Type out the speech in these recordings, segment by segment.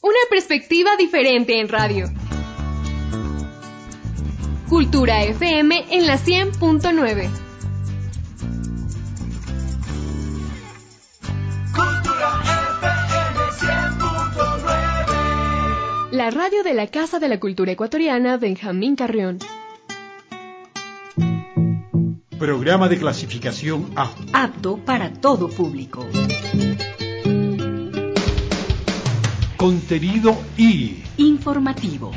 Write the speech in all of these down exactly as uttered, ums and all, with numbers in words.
Una perspectiva diferente en radio. Cultura F M en la cien punto nueve. Cultura F M cien punto nueve. La radio de la Casa de la Cultura Ecuatoriana Benjamín Carrión. Programa de clasificación A. Apto para todo público. Contenido I. Informativo.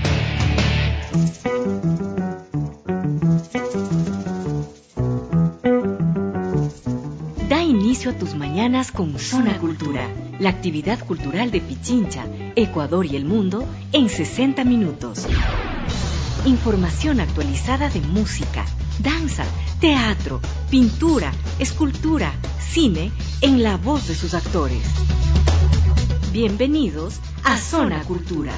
Da inicio a tus mañanas con Zona Cultura, la actividad cultural de Pichincha, Ecuador y el mundo en sesenta minutos. Información actualizada de música, danza, teatro, pintura, escultura, cine, en la voz de sus actores. Bienvenidos a Zona Cultura.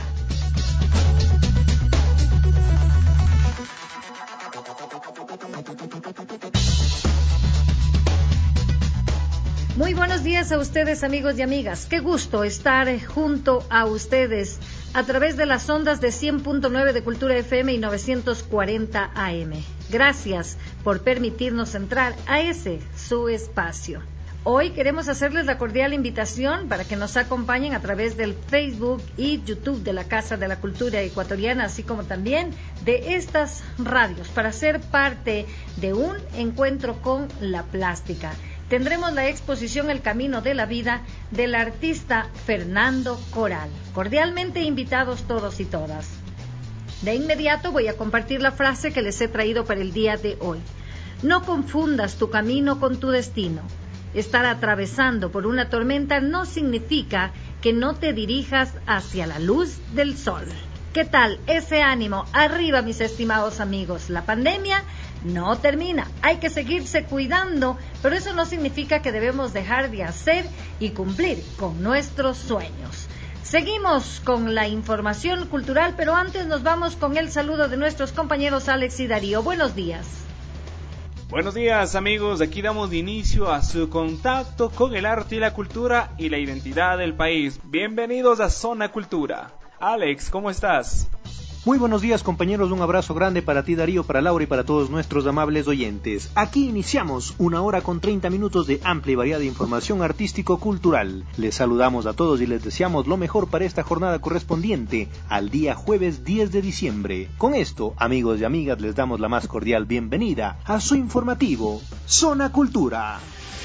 Muy buenos días a ustedes, amigos y amigas. Qué gusto estar junto a ustedes a través de las ondas de cien punto nueve de Cultura F M y novecientos cuarenta A M. Gracias por permitirnos entrar a ese su espacio. Hoy queremos hacerles la cordial invitación para que nos acompañen a través del Facebook y YouTube de la Casa de la Cultura Ecuatoriana, así como también de estas radios, para ser parte de un encuentro con la plástica. Tendremos la exposición El Camino de la Vida del artista Fernando Coral. Cordialmente invitados todos y todas. De inmediato voy a compartir la frase que les he traído para el día de hoy. No confundas tu camino con tu destino. Estar atravesando por una tormenta no significa que no te dirijas hacia la luz del sol. ¿Qué tal ese ánimo? Arriba, mis estimados amigos. La pandemia no termina. Hay que seguirse cuidando, pero eso no significa que debemos dejar de hacer y cumplir con nuestros sueños. Seguimos con la información cultural, pero antes nos vamos con el saludo de nuestros compañeros Alex y Darío. Buenos días. Buenos días, amigos. Aquí damos inicio a su contacto con el arte y la cultura y la identidad del país. Bienvenidos a Zona Cultura. Alex, ¿cómo estás? Muy buenos días, compañeros, un abrazo grande para ti, Darío, para Laura y para todos nuestros amables oyentes. Aquí iniciamos una hora con treinta minutos de amplia y variada información artístico-cultural. Les saludamos a todos y les deseamos lo mejor para esta jornada correspondiente al día jueves diez de diciembre. Con esto, amigos y amigas, les damos la más cordial bienvenida a su informativo Zona Cultura.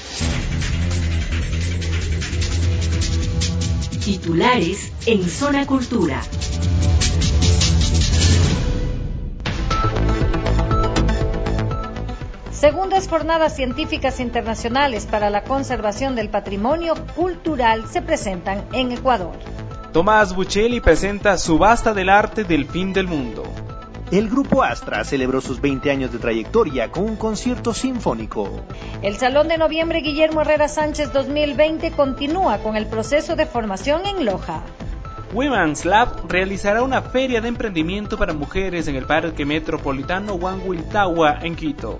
Titulares en Zona Cultura. Segundas jornadas científicas internacionales para la conservación del patrimonio cultural se presentan en Ecuador. Tomás Buccelli presenta Subasta del Arte del Fin del Mundo. El Grupo Astra celebró sus veinte años de trayectoria con un concierto sinfónico. El Salón de Noviembre Guillermo Herrera Sánchez dos mil veinte continúa con el proceso de formación en Loja. Women's Lab realizará una feria de emprendimiento para mujeres en el Parque Metropolitano Huanhuiltahua en Quito.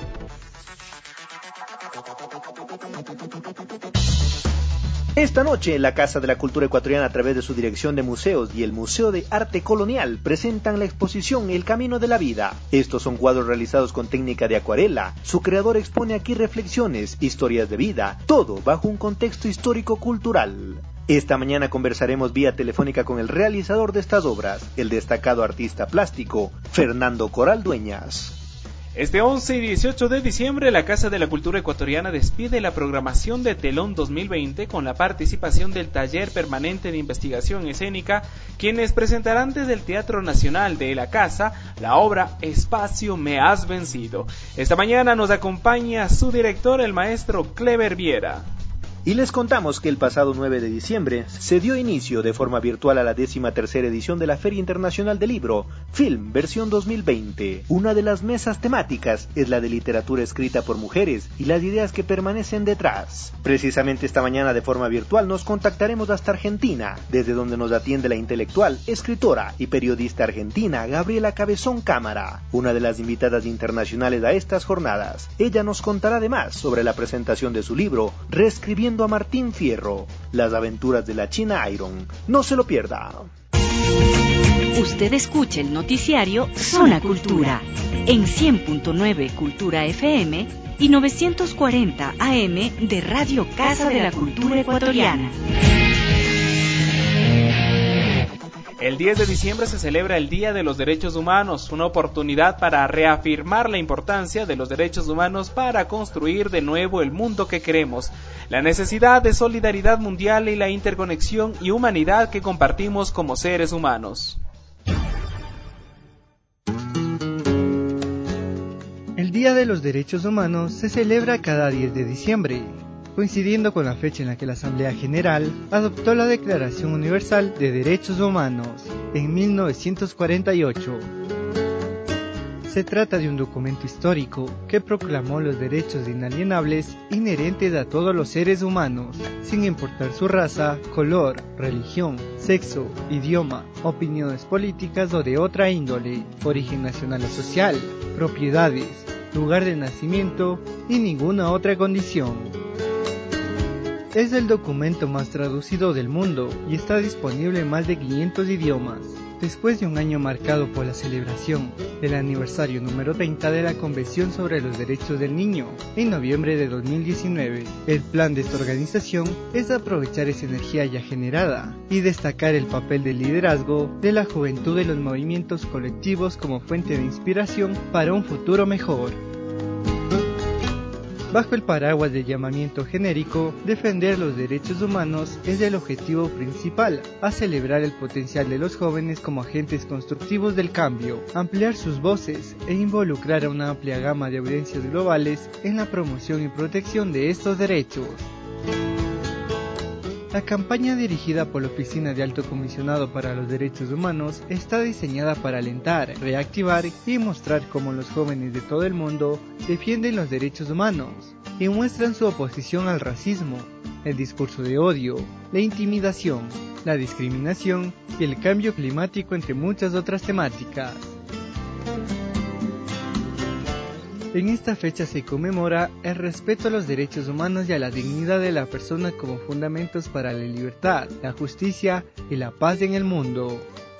Esta noche, la Casa de la Cultura Ecuatoriana, a través de su Dirección de Museos y el Museo de Arte Colonial, presentan la exposición El Camino de la Vida. Estos son cuadros realizados con técnica de acuarela. Su creador expone aquí reflexiones, historias de vida, todo bajo un contexto histórico-cultural. Esta mañana conversaremos vía telefónica con el realizador de estas obras, el destacado artista plástico, Fernando Coral Dueñas. Este once y dieciocho de diciembre, la Casa de la Cultura Ecuatoriana despide la programación de Telón dos mil veinte con la participación del Taller Permanente de Investigación Escénica, quienes presentarán desde el Teatro Nacional de la Casa la obra Espacio Me Has Vencido. Esta mañana nos acompaña su director, el maestro Clever Viera. Y les contamos que el pasado nueve de diciembre se dio inicio de forma virtual a la décima tercera edición de la Feria Internacional del Libro, Film Versión dos mil veinte. Una de las mesas temáticas es la de literatura escrita por mujeres y las ideas que permanecen detrás. Precisamente esta mañana de forma virtual nos contactaremos hasta Argentina, desde donde nos atiende la intelectual, escritora y periodista argentina Gabriela Cabezón Cámara, una de las invitadas internacionales a estas jornadas. Ella nos contará además sobre la presentación de su libro, Reescribiendo conociendo a Martín Fierro, las aventuras de la China Iron. No se lo pierda. Usted escucha el noticiario Zona Cultura en cien punto nueve Cultura F M y novecientos cuarenta A M de Radio Casa de la Cultura Ecuatoriana. El diez de diciembre se celebra el Día de los Derechos Humanos, una oportunidad para reafirmar la importancia de los derechos humanos para construir de nuevo el mundo que queremos, la necesidad de solidaridad mundial y la interconexión y humanidad que compartimos como seres humanos. El Día de los Derechos Humanos se celebra cada diez de diciembre. Coincidiendo con la fecha en la que la Asamblea General adoptó la Declaración Universal de Derechos Humanos en mil novecientos cuarenta y ocho. Se trata de un documento histórico que proclamó los derechos inalienables inherentes a todos los seres humanos, sin importar su raza, color, religión, sexo, idioma, opiniones políticas o de otra índole, origen nacional o social, propiedades, lugar de nacimiento y ninguna otra condición. Es el documento más traducido del mundo y está disponible en más de quinientos idiomas. Después de un año marcado por la celebración del aniversario número treinta de la Convención sobre los Derechos del Niño, en noviembre de dos mil diecinueve, el plan de esta organización es aprovechar esa energía ya generada y destacar el papel de liderazgo de la juventud de los movimientos colectivos como fuente de inspiración para un futuro mejor. Bajo el paraguas de llamamiento genérico, defender los derechos humanos es el objetivo principal, a celebrar el potencial de los jóvenes como agentes constructivos del cambio, ampliar sus voces e involucrar a una amplia gama de audiencias globales en la promoción y protección de estos derechos. La campaña dirigida por la Oficina de Alto Comisionado para los Derechos Humanos está diseñada para alentar, reactivar y mostrar cómo los jóvenes de todo el mundo defienden los derechos humanos y muestran su oposición al racismo, el discurso de odio, la intimidación, la discriminación y el cambio climático, entre muchas otras temáticas. En esta fecha se conmemora el respeto a los derechos humanos y a la dignidad de la persona como fundamentos para la libertad, la justicia y la paz en el mundo.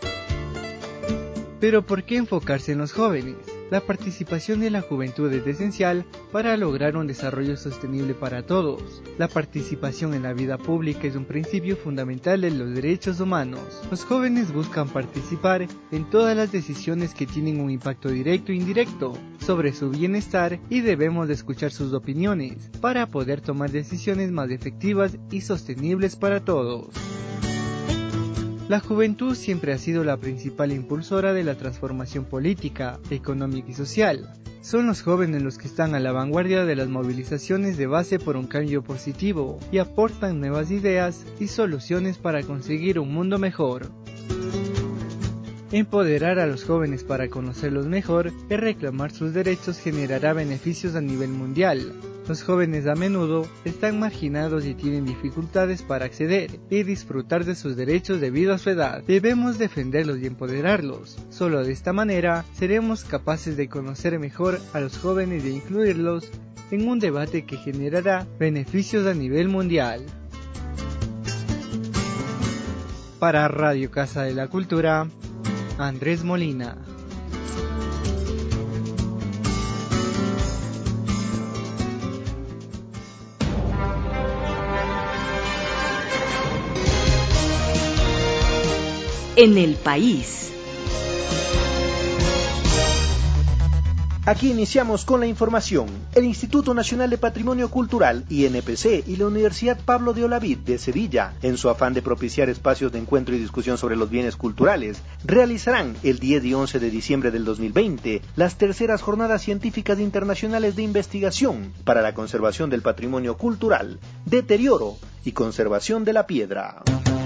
Pero ¿por qué enfocarse en los jóvenes? La participación de la juventud es esencial para lograr un desarrollo sostenible para todos. La participación en la vida pública es un principio fundamental de los derechos humanos. Los jóvenes buscan participar en todas las decisiones que tienen un impacto directo e indirecto sobre su bienestar y debemos de escuchar sus opiniones para poder tomar decisiones más efectivas y sostenibles para todos. La juventud siempre ha sido la principal impulsora de la transformación política, económica y social. Son los jóvenes los que están a la vanguardia de las movilizaciones de base por un cambio positivo y aportan nuevas ideas y soluciones para conseguir un mundo mejor. Empoderar a los jóvenes para conocerlos mejor y reclamar sus derechos generará beneficios a nivel mundial. Los jóvenes a menudo están marginados y tienen dificultades para acceder y disfrutar de sus derechos debido a su edad. Debemos defenderlos y empoderarlos. Solo de esta manera seremos capaces de conocer mejor a los jóvenes e incluirlos en un debate que generará beneficios a nivel mundial. Para Radio Casa de la Cultura, Andrés Molina. En el país. Aquí iniciamos con la información. El Instituto Nacional de Patrimonio Cultural, I N P C, y la Universidad Pablo de Olavide de Sevilla, en su afán de propiciar espacios de encuentro y discusión sobre los bienes culturales, realizarán el diez y once de diciembre del dos mil veinte las terceras jornadas científicas internacionales de investigación para la conservación del patrimonio cultural, deterioro y conservación de la piedra.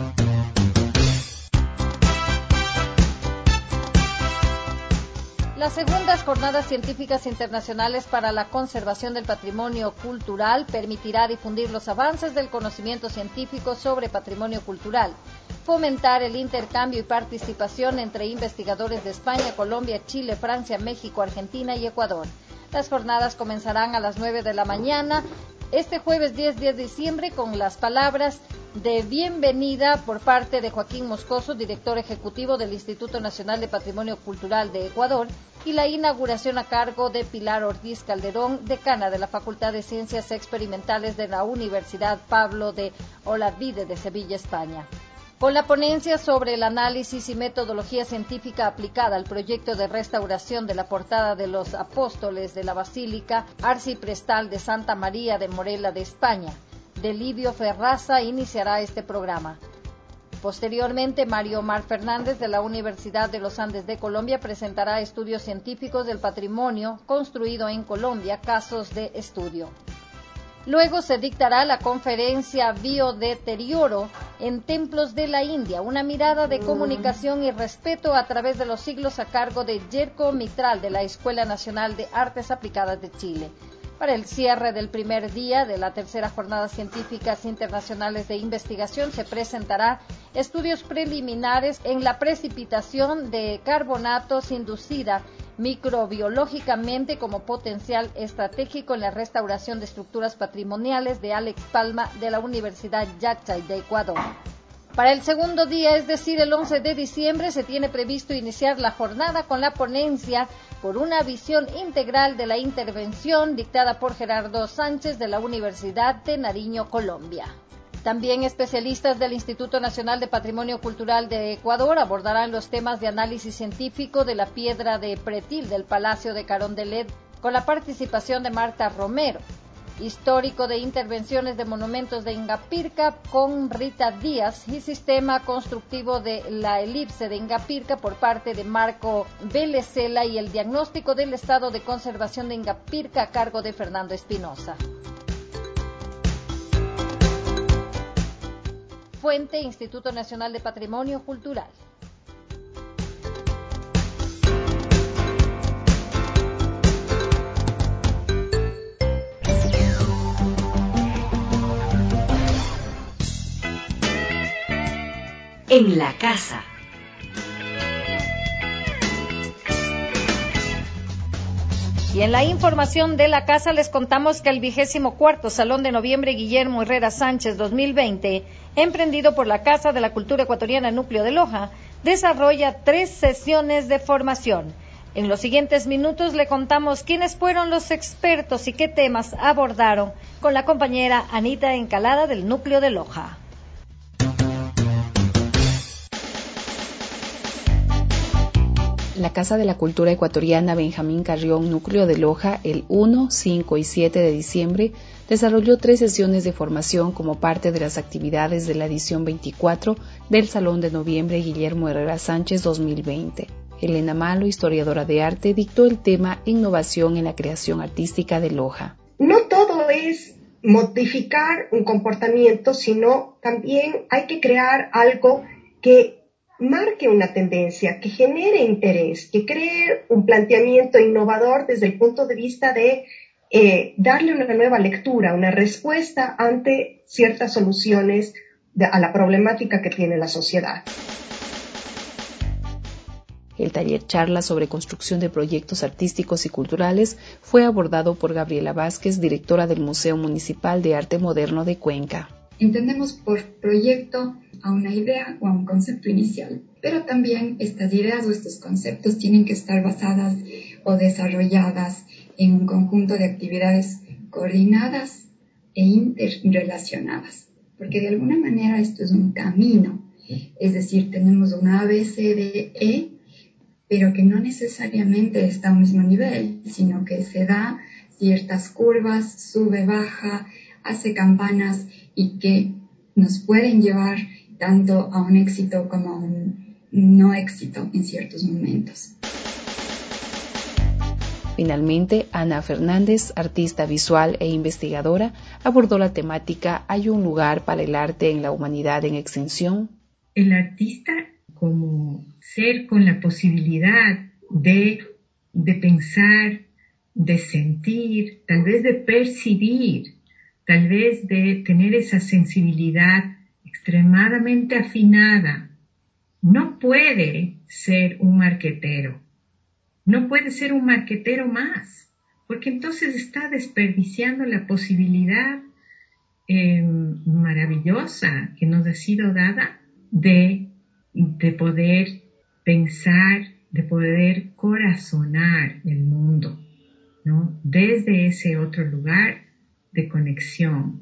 Las segundas jornadas científicas internacionales para la conservación del patrimonio cultural permitirá difundir los avances del conocimiento científico sobre patrimonio cultural, fomentar el intercambio y participación entre investigadores de España, Colombia, Chile, Francia, México, Argentina y Ecuador. Las jornadas comenzarán a las nueve de la mañana este jueves diez de diciembre con las palabras de bienvenida por parte de Joaquín Moscoso, director ejecutivo del Instituto Nacional de Patrimonio Cultural de Ecuador, y la inauguración a cargo de Pilar Ortiz Calderón, decana de la Facultad de Ciencias Experimentales de la Universidad Pablo de Olavide de Sevilla, España. Con la ponencia sobre el análisis y metodología científica aplicada al proyecto de restauración de la portada de los apóstoles de la Basílica Arciprestal de Santa María de Morella de España, de Livio Ferraza, iniciará este programa. Posteriormente, Mario Omar Fernández de la Universidad de los Andes de Colombia presentará estudios científicos del patrimonio construido en Colombia, casos de estudio. Luego se dictará la conferencia Biodeterioro en Templos de la India, una mirada de comunicación y respeto a través de los siglos a cargo de Yerko Mitral de la Escuela Nacional de Artes Aplicadas de Chile. Para el cierre del primer día de la tercera jornada científicas internacionales de investigación se presentará estudios preliminares en la precipitación de carbonatos inducida microbiológicamente como potencial estratégico en la restauración de estructuras patrimoniales de Alex Palma de la Universidad Yachay de Ecuador. Para el segundo día, es decir, el once de diciembre, se tiene previsto iniciar la jornada con la ponencia por una visión integral de la intervención dictada por Gerardo Sánchez de la Universidad de Nariño, Colombia. También especialistas del Instituto Nacional de Patrimonio Cultural de Ecuador abordarán los temas de análisis científico de la piedra de pretil del Palacio de Carondelet con la participación de Marta Romero, histórico de intervenciones de monumentos de Ingapirca con Rita Díaz y sistema constructivo de la elipse de Ingapirca por parte de Marco Belecela y el diagnóstico del estado de conservación de Ingapirca a cargo de Fernando Espinosa. Fuente: Instituto Nacional de Patrimonio Cultural. En la casa. Y en la información de la casa les contamos que el vigésimo cuarto Salón de Noviembre Guillermo Herrera Sánchez dos mil veinte, emprendido por la Casa de la Cultura Ecuatoriana Núcleo de Loja, desarrolla tres sesiones de formación. En los siguientes minutos le contamos quiénes fueron los expertos y qué temas abordaron con la compañera Anita Encalada del Núcleo de Loja. La Casa de la Cultura Ecuatoriana Benjamín Carrión Núcleo de Loja, el uno, cinco y siete de diciembre, desarrolló tres sesiones de formación como parte de las actividades de la edición veinticuatro del Salón de Noviembre Guillermo Herrera Sánchez dos mil veinte. Elena Malo, historiadora de arte, dictó el tema Innovación en la creación artística de Loja. No todo es modificar un comportamiento, sino también hay que crear algo que marque una tendencia, que genere interés, que cree un planteamiento innovador desde el punto de vista de eh, darle una nueva lectura, una respuesta ante ciertas soluciones de, a la problemática que tiene la sociedad. El taller charla sobre construcción de proyectos artísticos y culturales fue abordado por Gabriela Vázquez, directora del Museo Municipal de Arte Moderno de Cuenca. Entendemos por proyecto a una idea o a un concepto inicial, pero también estas ideas o estos conceptos tienen que estar basadas o desarrolladas en un conjunto de actividades coordinadas e interrelacionadas, porque de alguna manera esto es un camino, es decir, tenemos una A, B, C, D, E, pero que no necesariamente está a un mismo nivel, sino que se da ciertas curvas, sube, baja, hace campanas y que nos pueden llevar tanto a un éxito como a un no éxito en ciertos momentos. Finalmente, Ana Fernández, artista visual e investigadora, abordó la temática ¿Hay un lugar para el arte en la humanidad en extinción? El artista como ser con la posibilidad de, de pensar, de sentir, tal vez de percibir, tal vez de tener esa sensibilidad extremadamente afinada, no puede ser un marquetero, no puede ser un marquetero más, porque entonces está desperdiciando la posibilidad eh, maravillosa que nos ha sido dada de, de poder pensar, de poder corazonar el mundo, ¿no? Desde ese otro lugar de conexión.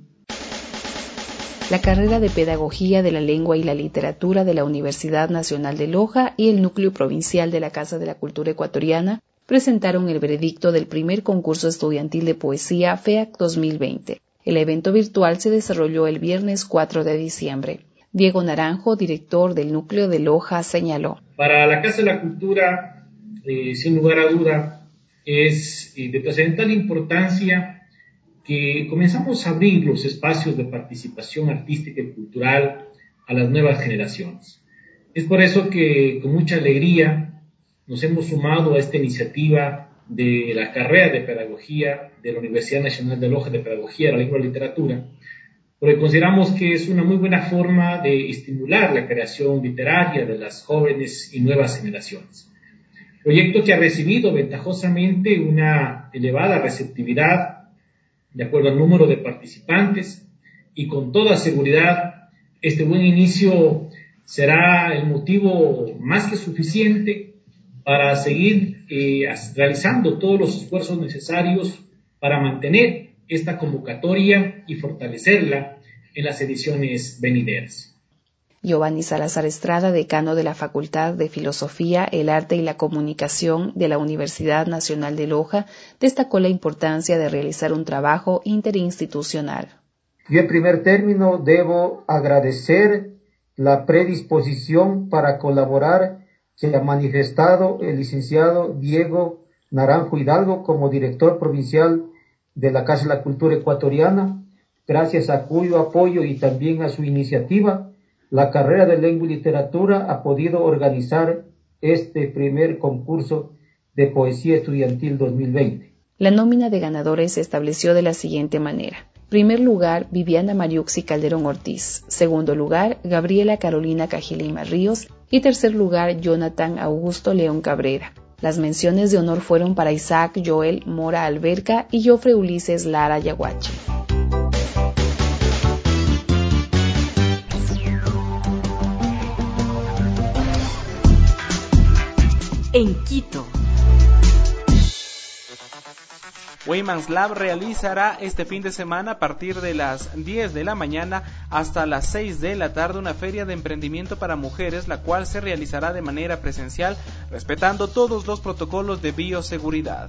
La carrera de Pedagogía de la Lengua y la Literatura de la Universidad Nacional de Loja y el Núcleo Provincial de la Casa de la Cultura Ecuatoriana presentaron el veredicto del primer concurso estudiantil de poesía FEAC dos mil veinte. El evento virtual se desarrolló el viernes cuatro de diciembre. Diego Naranjo, director del Núcleo de Loja, señaló: Para la Casa de la Cultura, eh, sin lugar a duda, es eh, de trascendental importancia que comenzamos a abrir los espacios de participación artística y cultural a las nuevas generaciones. Es por eso que con mucha alegría nos hemos sumado a esta iniciativa de la carrera de Pedagogía de la Universidad Nacional de Loja de Pedagogía de la Lengua y la Literatura, porque consideramos que es una muy buena forma de estimular la creación literaria de las jóvenes y nuevas generaciones. Proyecto que ha recibido ventajosamente una elevada receptividad de acuerdo al número de participantes, y con toda seguridad este buen inicio será el motivo más que suficiente para seguir eh, realizando todos los esfuerzos necesarios para mantener esta convocatoria y fortalecerla en las ediciones venideras. Giovanni Salazar Estrada, decano de la Facultad de Filosofía, el Arte y la Comunicación de la Universidad Nacional de Loja, destacó la importancia de realizar un trabajo interinstitucional. Yo en primer término debo agradecer la predisposición para colaborar que ha manifestado el licenciado Diego Naranjo Hidalgo como director provincial de la Casa de la Cultura Ecuatoriana, gracias a cuyo apoyo y también a su iniciativa, la carrera de Lengua y Literatura ha podido organizar este primer concurso de poesía estudiantil dos mil veinte. La nómina de ganadores se estableció de la siguiente manera. Primer lugar, Viviana Mariuxi Calderón Ortiz. Segundo lugar, Gabriela Carolina Cajilima Ríos. Y tercer lugar, Jonathan Augusto León Cabrera. Las menciones de honor fueron para Isaac Joel Mora Alberca y Jofre Ulises Lara Yaguachi. En Quito, Women's Lab realizará este fin de semana a partir de las diez de la mañana hasta las seis de la tarde una feria de emprendimiento para mujeres, la cual se realizará de manera presencial, respetando todos los protocolos de bioseguridad.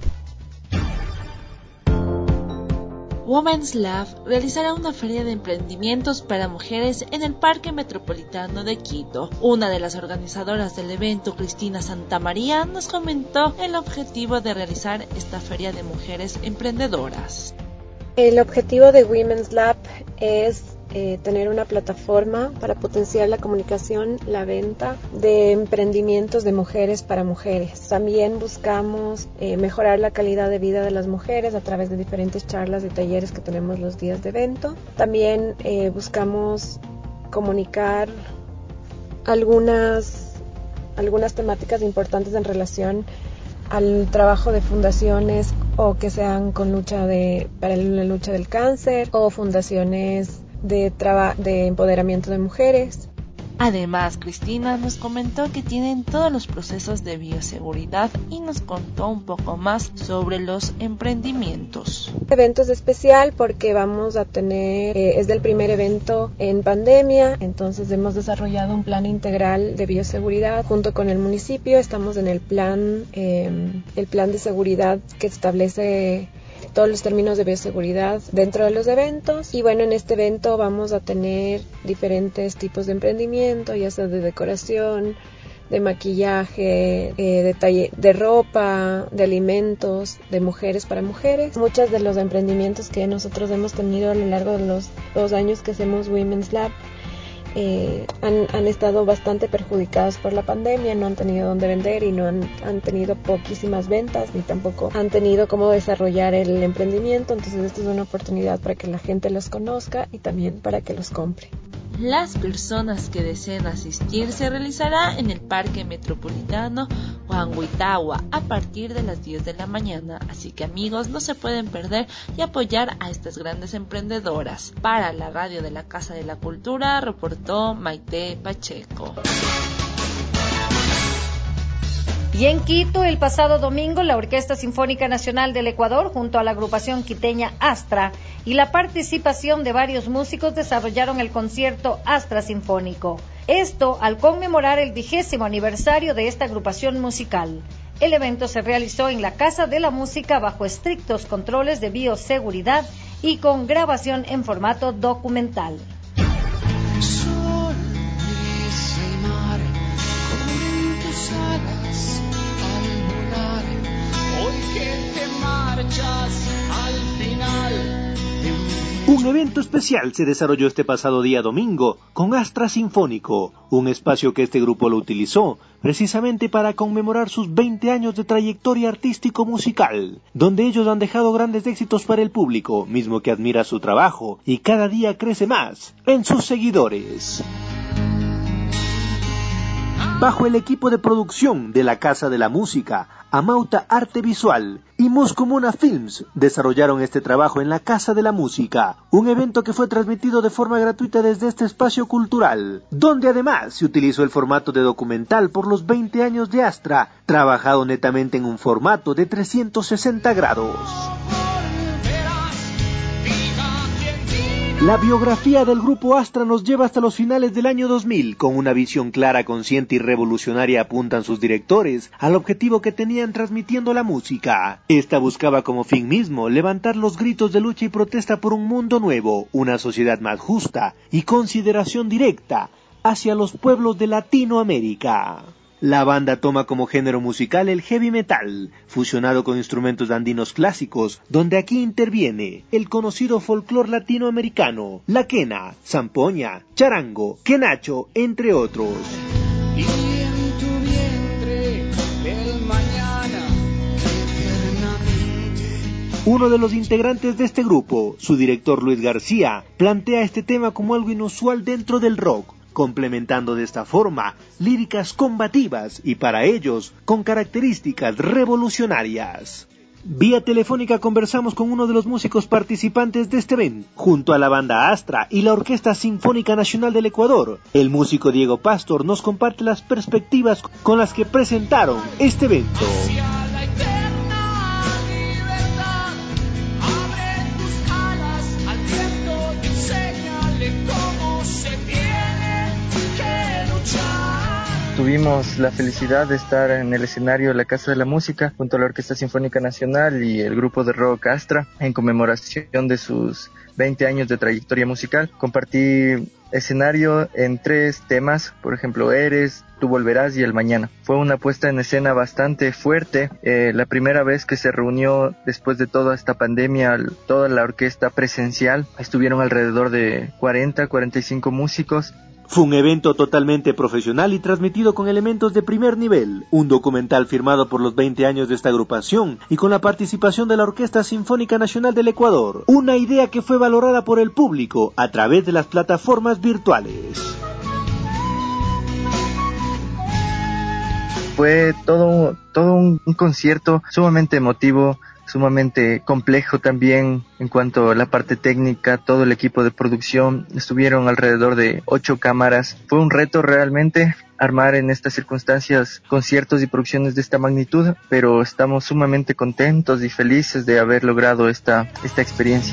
Women's Lab realizará una feria de emprendimientos para mujeres en el Parque Metropolitano de Quito. Una de las organizadoras del evento, Cristina Santamaría, nos comentó el objetivo de realizar esta feria de mujeres emprendedoras. El objetivo de Women's Lab es eh, tener una plataforma para potenciar la comunicación, la venta de emprendimientos de mujeres para mujeres. También buscamos eh, mejorar la calidad de vida de las mujeres a través de diferentes charlas y talleres que tenemos los días de evento. También eh, buscamos comunicar algunas, algunas temáticas importantes en relación al trabajo de fundaciones o que sean con lucha de para la lucha del cáncer o fundaciones de traba, de empoderamiento de mujeres. Además, Cristina nos comentó que tienen todos los procesos de bioseguridad y nos contó un poco más sobre los emprendimientos. El evento es especial porque vamos a tener, eh, es del primer evento en pandemia, entonces hemos desarrollado un plan integral de bioseguridad junto con el municipio. Estamos en el plan, eh, el plan de seguridad que establece todos los términos de bioseguridad dentro de los eventos. Y bueno, en este evento vamos a tener diferentes tipos de emprendimiento, ya sea de decoración, de maquillaje, eh, de, talle- de ropa, de alimentos, de mujeres para mujeres. Muchos de los emprendimientos que nosotros hemos tenido a lo largo de los dos años que hacemos Women's Lab Eh, han, han estado bastante perjudicados por la pandemia, no han tenido dónde vender y no han, han tenido poquísimas ventas, ni tampoco han tenido cómo desarrollar el emprendimiento. Entonces esta es una oportunidad para que la gente los conozca y también para que los compre. Las personas que deseen asistir se realizará en el Parque Metropolitano Juan Huitagua a partir de las diez de la mañana, así que amigos, no se pueden perder y apoyar a estas grandes emprendedoras. Para la radio de la Casa de la Cultura reportó Maite Pacheco. Y en Quito, el pasado domingo, la Orquesta Sinfónica Nacional del Ecuador, junto a la agrupación quiteña Astra y la participación de varios músicos, desarrollaron el concierto Astra Sinfónico. Esto al conmemorar el vigésimo aniversario de esta agrupación musical. El evento se realizó en la Casa de la Música bajo estrictos controles de bioseguridad y con grabación en formato documental. Sol, brisa y mar, cubren tus alas al volar. Hoy que te marchas al final de un... Un evento especial se desarrolló este pasado día domingo con Astra Sinfónico, un espacio que este grupo lo utilizó precisamente para conmemorar sus veinte años de trayectoria artístico-musical, donde ellos han dejado grandes éxitos para el público, mismo que admira su trabajo y cada día crece más en sus seguidores. Bajo el equipo de producción de la Casa de la Música, Amauta Arte Visual y Moscomuna Films desarrollaron este trabajo en la Casa de la Música, un evento que fue transmitido de forma gratuita desde este espacio cultural, donde además se utilizó el formato de documental por los veinte años de Astra, trabajado netamente en un formato de trescientos sesenta grados. La biografía del grupo Astra nos lleva hasta los finales del año dos mil, con una visión clara, consciente y revolucionaria apuntan sus directores al objetivo que tenían transmitiendo la música. Esta buscaba como fin mismo levantar los gritos de lucha y protesta por un mundo nuevo, una sociedad más justa y consideración directa hacia los pueblos de Latinoamérica. La banda toma como género musical el heavy metal, fusionado con instrumentos andinos clásicos, donde aquí interviene el conocido folclore latinoamericano, la quena, zampoña, charango, quenacho, entre otros. Y en tu vientre el mañana eternamente. Uno de los integrantes de este grupo, su director Luis García, plantea este tema como algo inusual dentro del rock, complementando de esta forma líricas combativas y para ellos con características revolucionarias. Vía telefónica conversamos con uno de los músicos participantes de este evento, junto a la banda Astra y la Orquesta Sinfónica Nacional del Ecuador. El músico Diego Pastor nos comparte las perspectivas con las que presentaron este evento. Tuvimos la felicidad de estar en el escenario de la Casa de la Música junto a la Orquesta Sinfónica Nacional y el grupo de rock Astra en conmemoración de sus veinte años de trayectoria musical. Compartí escenario en tres temas, por ejemplo, Eres, Tú Volverás y El Mañana. Fue una puesta en escena bastante fuerte, eh, la primera vez que se reunió después de toda esta pandemia, toda la orquesta presencial. Estuvieron alrededor de cuarenta, cuarenta y cinco músicos. Fue un evento totalmente profesional y transmitido con elementos de primer nivel, un documental firmado por los veinte años de esta agrupación y con la participación de la Orquesta Sinfónica Nacional del Ecuador, una idea que fue valorada por el público a través de las plataformas virtuales. Fue todo, todo un, un concierto sumamente emotivo, sumamente complejo también en cuanto a la parte técnica. Todo el equipo de producción, estuvieron alrededor de ocho cámaras. Fue un reto realmente armar en estas circunstancias conciertos y producciones de esta magnitud, pero estamos sumamente contentos y felices de haber logrado esta, esta experiencia.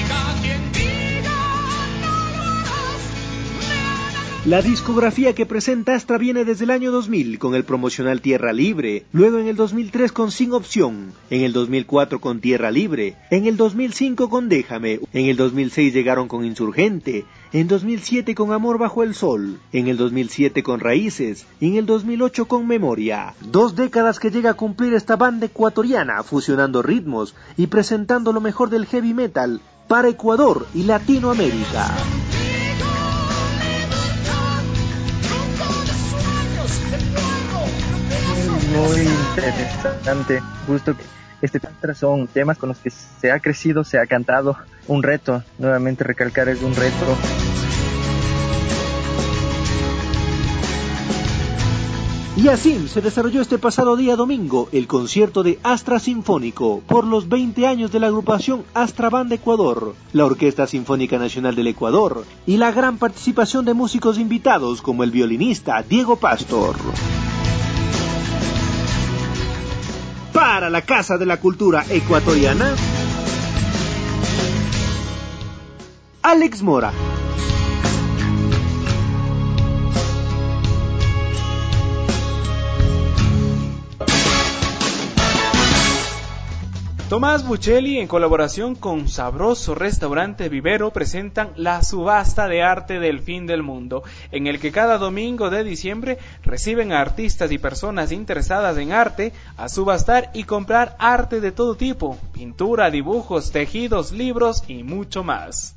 La discografía que presenta Astra viene desde el año dos mil con el promocional Tierra Libre, luego en el dos mil tres con Sin Opción, en el dos mil cuatro con Tierra Libre, en el dos mil cinco con Déjame, en el dos mil seis llegaron con Insurgente, en dos mil siete con Amor Bajo el Sol, en el dos mil siete con Raíces y en el dos mil ocho con Memoria. Dos décadas que llega a cumplir esta banda ecuatoriana, fusionando ritmos y presentando lo mejor del heavy metal para Ecuador y Latinoamérica. Muy interesante, justo que este son temas con los que se ha crecido, se ha cantado, un reto, nuevamente recalcar es un reto. Y así se desarrolló este pasado día domingo el concierto de Astra Sinfónico por los veinte años de la agrupación Astra Banda Ecuador, la Orquesta Sinfónica Nacional del Ecuador y la gran participación de músicos invitados como el violinista Diego Pastor. Para la Casa de la Cultura Ecuatoriana, Alex Mora. Tomás Buccelli, en colaboración con Sabroso Restaurante Vivero, presentan la subasta de arte del fin del mundo, en el que cada domingo de diciembre reciben a artistas y personas interesadas en arte a subastar y comprar arte de todo tipo: pintura, dibujos, tejidos, libros y mucho más.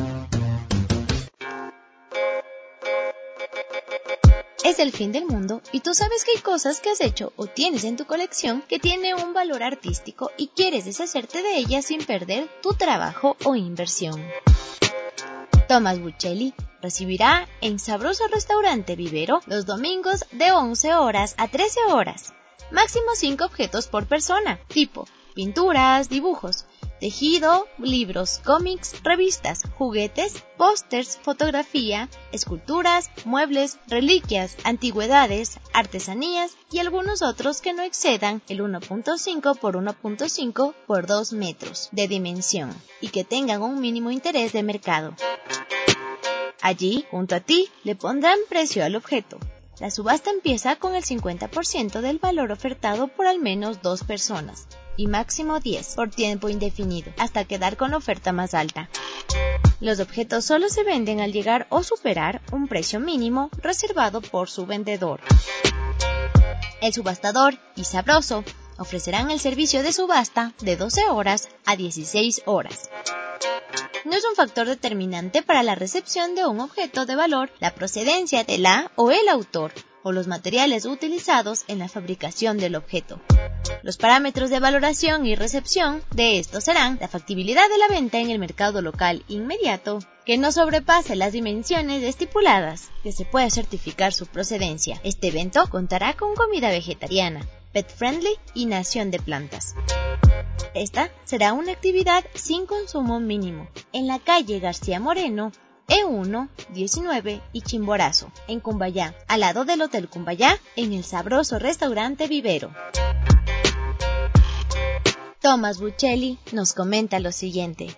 Es el fin del mundo y tú sabes que hay cosas que has hecho o tienes en tu colección que tienen un valor artístico y quieres deshacerte de ellas sin perder tu trabajo o inversión. Tomás Buccelli recibirá en Sabroso Restaurante Vivero los domingos de once horas a trece horas. Máximo cinco objetos por persona, tipo pinturas, dibujos, tejido, libros, cómics, revistas, juguetes, pósters, fotografía, esculturas, muebles, reliquias, antigüedades, artesanías y algunos otros que no excedan el uno punto cinco por uno punto cinco por dos metros de dimensión y que tengan un mínimo interés de mercado. Allí, junto a ti, le pondrán precio al objeto. La subasta empieza con el cincuenta por ciento del valor ofertado por al menos dos personas y máximo diez por tiempo indefinido, hasta quedar con la oferta más alta. Los objetos solo se venden al llegar o superar un precio mínimo reservado por su vendedor. El subastador y Sabroso ofrecerán el servicio de subasta de doce horas a dieciséis horas. No es un factor determinante para la recepción de un objeto de valor la procedencia de la o el autor o los materiales utilizados en la fabricación del objeto. Los parámetros de valoración y recepción de estos serán la factibilidad de la venta en el mercado local inmediato, que no sobrepase las dimensiones estipuladas, que se puede certificar su procedencia. Este evento contará con comida vegetariana, pet friendly y nación de plantas. Esta será una actividad sin consumo mínimo, en la calle García Moreno, E uno, diecinueve y Chimborazo, en Cumbayá, al lado del Hotel Cumbayá, en el Sabroso Restaurante Vivero. Tomás Buccelli nos comenta lo siguiente.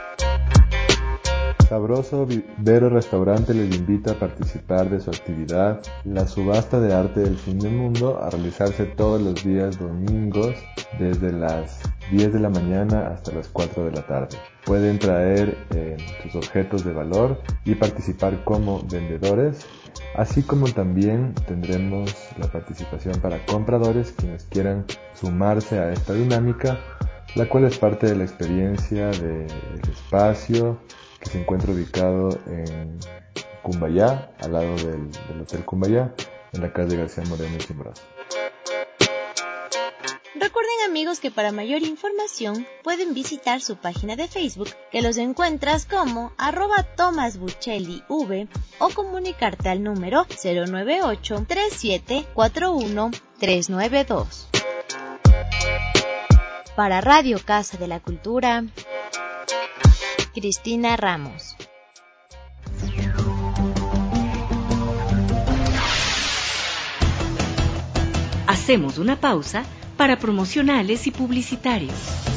Sabroso Vivero Restaurante les invita a participar de su actividad, la subasta de arte del fin del mundo, a realizarse todos los días domingos desde las diez de la mañana hasta las cuatro de la tarde. Pueden traer eh, sus objetos de valor y participar como vendedores, así como también tendremos la participación para compradores quienes quieran sumarse a esta dinámica, la cual es parte de la experiencia del espacio que se encuentra ubicado en Cumbayá, al lado del, del Hotel Cumbayá, en la calle García Moreno y Chimborazo. Recuerden, amigos, que para mayor información pueden visitar su página de Facebook, que los encuentras como arroba Tomás Buccelli V, o comunicarte al número cero nueve ocho, tres siete cuatro uno, tres nueve dos. Para Radio Casa de la Cultura, Cristina Ramos. Hacemos una pausa para promocionales y publicitarios.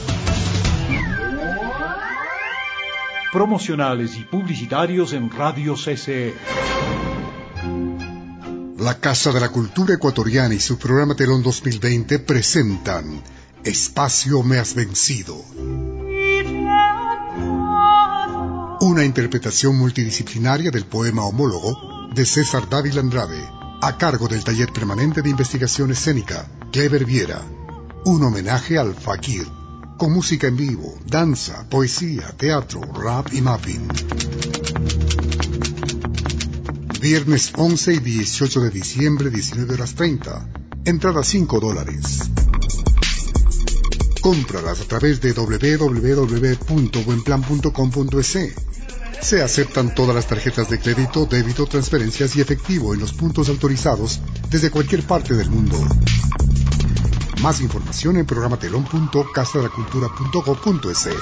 Promocionales y publicitarios en Radio C C E. La Casa de la Cultura Ecuatoriana y su programa Telón dos mil veinte presentan Espacio Me Has Vencido. Una interpretación multidisciplinaria del poema homólogo de César Dávila Andrade, a cargo del Taller Permanente de Investigación Escénica, Clever Viera. Un homenaje al Fakir, con música en vivo, danza, poesía, teatro, rap y mapping. Viernes once y dieciocho de diciembre, diecinueve horas treinta. Entrada cinco dólares. Cómpralas a través de doble u doble u doble u punto buen plan punto com punto es. Se aceptan todas las tarjetas de crédito, débito, transferencias y efectivo en los puntos autorizados desde cualquier parte del mundo. Más información en programatelón punto casa de la cultura punto gob punto es.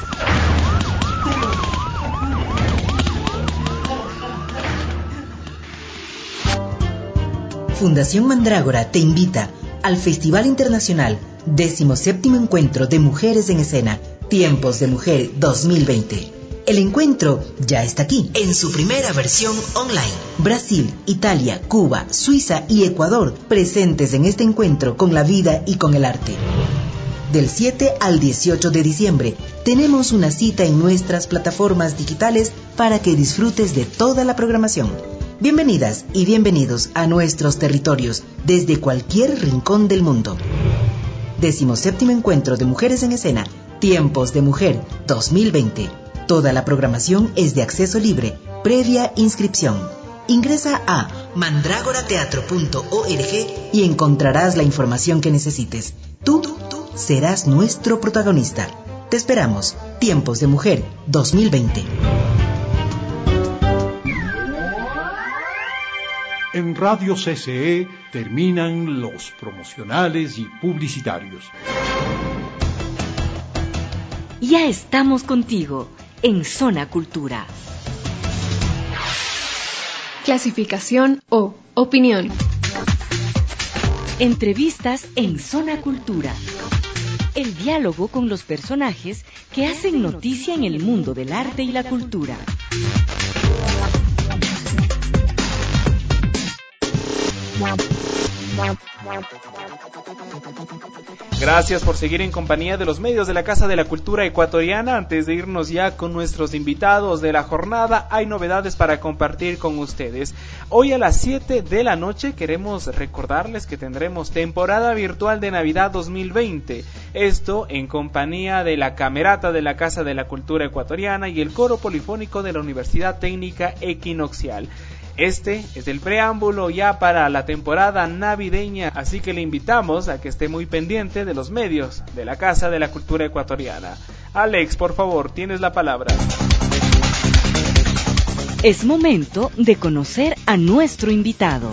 Fundación Mandrágora te invita al Festival Internacional décimo séptimo Encuentro de Mujeres en Escena, Tiempos de Mujer dos mil veinte. El encuentro ya está aquí, en su primera versión online. Brasil, Italia, Cuba, Suiza y Ecuador presentes en este encuentro con la vida y con el arte. Del siete al dieciocho de diciembre, tenemos una cita en nuestras plataformas digitales para que disfrutes de toda la programación. Bienvenidas y bienvenidos a nuestros territorios desde cualquier rincón del mundo. Décimo séptimo Encuentro de Mujeres en Escena, Tiempos de Mujer dos mil veinte. Toda la programación es de acceso libre, previa inscripción. Ingresa a mandrágorateatro punto org y encontrarás la información que necesites. Tú, tú serás nuestro protagonista. Te esperamos. Tiempos de Mujer dos mil veinte. En Radio C C E terminan los promocionales y publicitarios. Ya estamos contigo en Zona Cultura. Clasificación O. Opinión. Entrevistas en Zona Cultura. El diálogo con los personajes que hacen noticia en el mundo del arte y la cultura. Gracias por seguir en compañía de los medios de la Casa de la Cultura Ecuatoriana. Antes de irnos ya con nuestros invitados de la jornada, hay novedades para compartir con ustedes. Hoy a las siete de la noche queremos recordarles que tendremos temporada virtual de Navidad dos mil veinte. Esto en compañía de la Camerata de la Casa de la Cultura Ecuatoriana y el Coro Polifónico de la Universidad Técnica Equinoccial. Este es el preámbulo ya para la temporada navideña, así que le invitamos a que esté muy pendiente de los medios de la Casa de la Cultura Ecuatoriana. Alex, por favor, tienes la palabra. Es momento de conocer a nuestro invitado.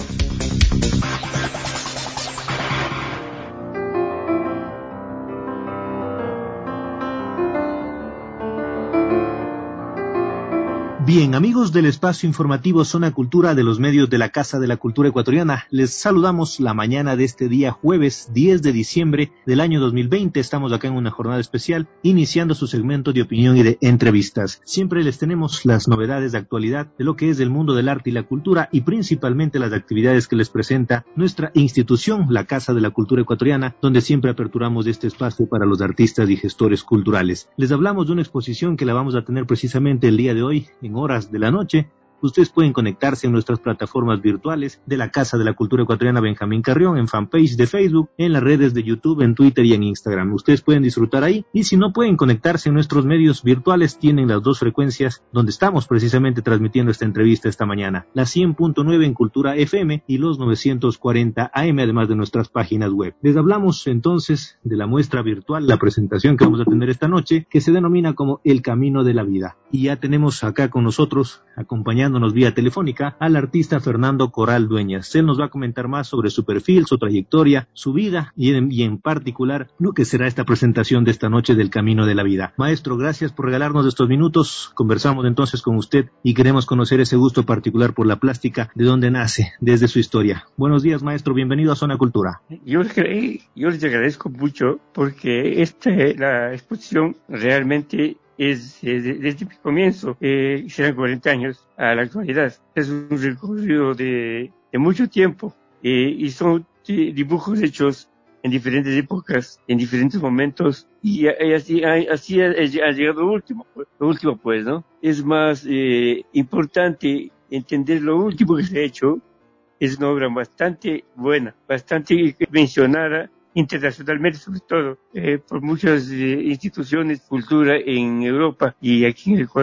Bien, amigos del espacio informativo Zona Cultura de los medios de la Casa de la Cultura Ecuatoriana, les saludamos la mañana de este día jueves diez de diciembre del año dos mil veinte. Estamos acá en una jornada especial, iniciando su segmento de opinión y de entrevistas. Siempre les tenemos las novedades de actualidad de lo que es el mundo del arte y la cultura y principalmente las actividades que les presenta nuestra institución, la Casa de la Cultura Ecuatoriana, donde siempre aperturamos este espacio para los artistas y gestores culturales. Les hablamos de una exposición que la vamos a tener precisamente el día de hoy, en horas de la noche. Ustedes pueden conectarse en nuestras plataformas virtuales de la Casa de la Cultura Ecuatoriana Benjamín Carrión, en fanpage de Facebook, en las redes de YouTube, en Twitter y en Instagram. Ustedes pueden disfrutar ahí, y si no pueden conectarse en nuestros medios virtuales, tienen las dos frecuencias donde estamos precisamente transmitiendo esta entrevista esta mañana, la cien punto nueve en Cultura F M y los novecientos cuarenta A M, además de nuestras páginas web. Les hablamos entonces de la muestra virtual, la presentación que vamos a tener esta noche, que se denomina como El Camino de la Vida. Y ya tenemos acá con nosotros, acompañándonos vía telefónica, al artista Fernando Corral Dueñas. Él nos va a comentar más sobre su perfil, su trayectoria, su vida y en, y en particular lo que será esta presentación de esta noche del Camino de la Vida. Maestro, gracias por regalarnos estos minutos. Conversamos entonces con usted y queremos conocer ese gusto particular por la plástica, de dónde nace, desde su historia. Buenos días, maestro, bienvenido a Zona Cultura. Yo, yo les agradezco mucho porque esta, la exposición realmente es, es desde mi comienzo, eh, serán cuarenta años a la actualidad. Es un recorrido de, de mucho tiempo, eh, y son dibujos hechos en diferentes épocas, en diferentes momentos, y, y así, así ha, ha llegado lo último, lo último pues, ¿no? Es más eh, importante entender lo último que se ha hecho. Es una obra bastante buena, bastante mencionada internacionalmente, sobre todo eh, por muchas eh, instituciones, cultura en Europa y aquí en Ecuador.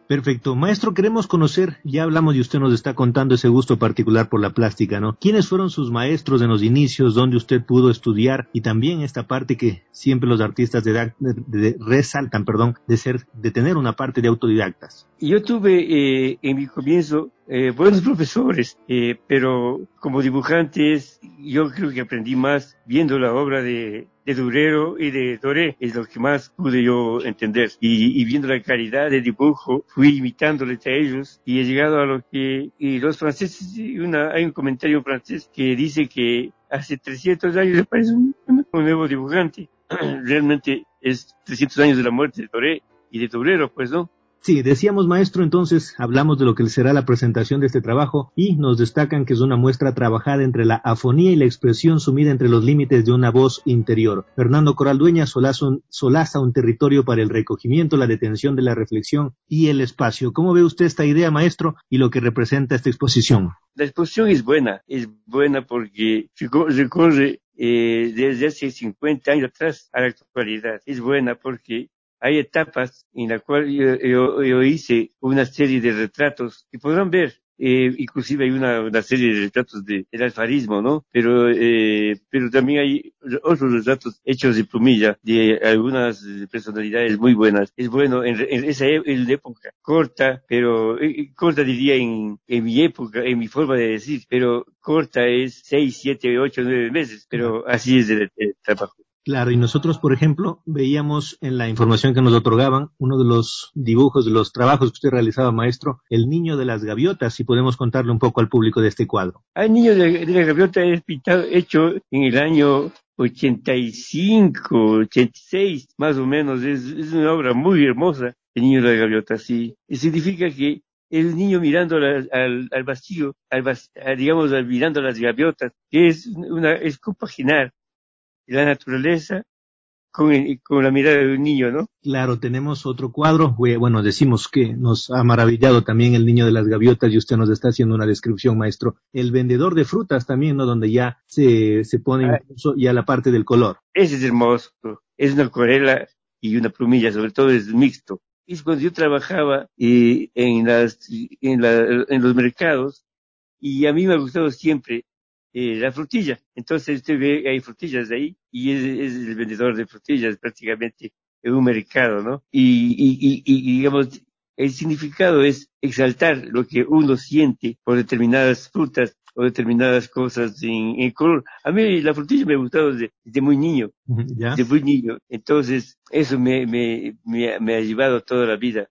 Perfecto. Maestro, queremos conocer, ya hablamos y usted nos está contando ese gusto particular por la plástica, ¿no? ¿Quiénes fueron sus maestros en los inicios, dónde usted pudo estudiar? Y también esta parte que siempre los artistas de, de, de, resaltan, perdón, de ser, de tener una parte de autodidactas. Yo tuve eh, en mi comienzo eh, buenos profesores, eh, pero como dibujantes yo creo que aprendí más viendo la obra de, de Durero y de Doré, es lo que más pude yo entender. Y, y viendo la calidad de dibujo, fui imitándoles a ellos y he llegado a lo que y los franceses, una, hay un comentario francés que dice que hace trescientos años me parece un, un nuevo dibujante. Realmente es trescientos años de la muerte de Doré y de Durero, pues, ¿no? Sí, decíamos, maestro, entonces hablamos de lo que será la presentación de este trabajo y nos destacan que es una muestra trabajada entre la afonía y la expresión sumida entre los límites de una voz interior. Fernando Coral Dueñas solaza un, solaza un territorio para el recogimiento, la detención de la reflexión y el espacio. ¿Cómo ve usted esta idea, maestro, y lo que representa esta exposición? La exposición es buena, es buena porque recorre eh, desde hace cincuenta años atrás a la actualidad. Es buena porque hay etapas en las cuales yo, yo, yo hice una serie de retratos que podrán ver, eh, inclusive hay una, una serie de retratos de, del alfarismo, ¿no? Pero, eh, pero también hay otros retratos hechos de plumilla de algunas personalidades muy buenas. Es bueno en, en esa en época corta, pero eh, corta diría en, en mi época, en mi forma de decir, pero corta es seis, siete, ocho, nueve meses, pero así es el, el trabajo. Claro, y nosotros, por ejemplo, veíamos en la información que nos otorgaban uno de los dibujos, de los trabajos que usted realizaba, maestro, el niño de las gaviotas, si podemos contarle un poco al público de este cuadro. El niño de, de la gaviota es pintado, hecho en el año ochenta y cinco, ochenta y seis, más o menos, es, es una obra muy hermosa, el niño de la gaviota, sí. Y significa que el niño mirando la, al, al vacío, al, digamos, mirando las gaviotas, que es una, es compaginar la naturaleza con, el, con la mirada de un niño, ¿no? Claro, tenemos otro cuadro, bueno, decimos que nos ha maravillado también el niño de las gaviotas y usted nos está haciendo una descripción, maestro. El vendedor de frutas también, ¿no? Donde ya se, se pone ah, incluso ya la parte del color. Ese es hermoso, es una acuarela y una plumilla, sobre todo es mixto. Es cuando yo trabajaba eh, en, las, en, la, en los mercados y a mí me ha gustado siempre Eh, la frutilla. Entonces usted ve, hay frutillas de ahí y es, es el vendedor de frutillas prácticamente en un mercado, ¿no? Y, y, y, y digamos, el significado es exaltar lo que uno siente por determinadas frutas o determinadas cosas en, en color. A mí la frutilla me ha gustado desde, desde muy niño, ¿Ya? desde muy niño. Entonces eso me, me, me, me ha llevado toda la vida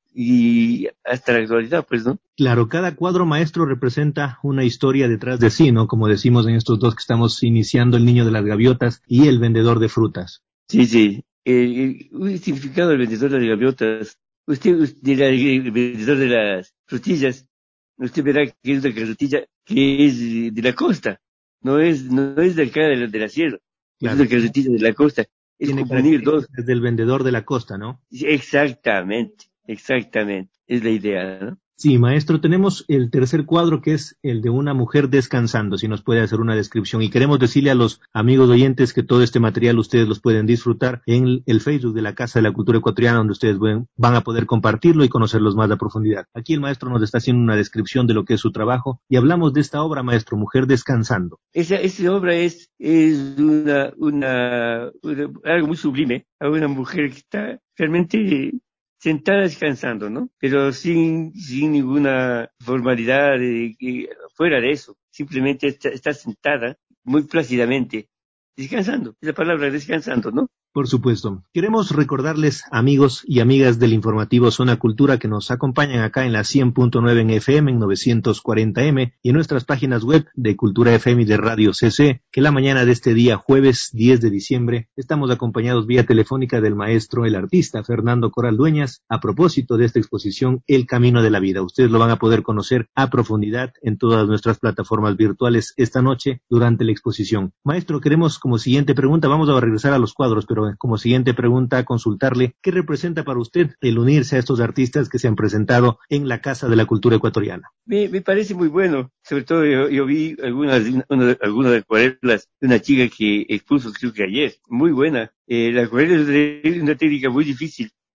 y hasta la actualidad, pues, ¿no? Claro, cada cuadro, maestro, representa una historia detrás de sí, ¿no? Como decimos en estos dos que estamos iniciando, el niño de las gaviotas y el vendedor de frutas. Sí, sí. Eh, el significado del vendedor de las gaviotas, usted, usted el vendedor de las frutillas, usted verá que es una carretilla que es de la costa, no es, no es de acá de la, de la sierra, claro. Es una carretilla de la costa. Es Tiene unir dos. Desde el vendedor de la costa, ¿no? Exactamente, exactamente, es la idea, ¿no? Sí, maestro, tenemos el tercer cuadro que es el de una mujer descansando, si nos puede hacer una descripción. Y queremos decirle a los amigos oyentes que todo este material ustedes los pueden disfrutar en el Facebook de la Casa de la Cultura Ecuatoriana, donde ustedes van a poder compartirlo y conocerlos más a profundidad. Aquí el maestro nos está haciendo una descripción de lo que es su trabajo y hablamos de esta obra, maestro, Mujer Descansando. Esa, esa obra es, es una, una, una, algo muy sublime, a una mujer que está realmente sentada descansando, ¿no? Pero sin, sin ninguna formalidad de, de, fuera de eso. Simplemente está, está sentada muy plácidamente, descansando. Es la palabra descansando, ¿no? Por supuesto. Queremos recordarles, amigos y amigas del informativo Zona Cultura, que nos acompañan acá en la cien punto nueve en F M, en novecientos cuarenta M, y en nuestras páginas web de Cultura F M y de Radio C C, que la mañana de este día, jueves diez de diciembre, estamos acompañados vía telefónica del maestro, el artista Fernando Coral Dueñas, a propósito de esta exposición El Camino de la Vida. Ustedes lo van a poder conocer a profundidad en todas nuestras plataformas virtuales esta noche durante la exposición. Maestro, queremos como siguiente pregunta, vamos a regresar a los cuadros, pero como siguiente pregunta, consultarle qué representa para usted el unirse a estos artistas que se han presentado en la Casa de la Cultura Ecuatoriana. Me, me parece muy bueno, sobre todo yo, yo vi algunas, una, algunas acuarelas de una chica que expuso creo que ayer, muy buena. Eh, la acuarela es una técnica muy difícil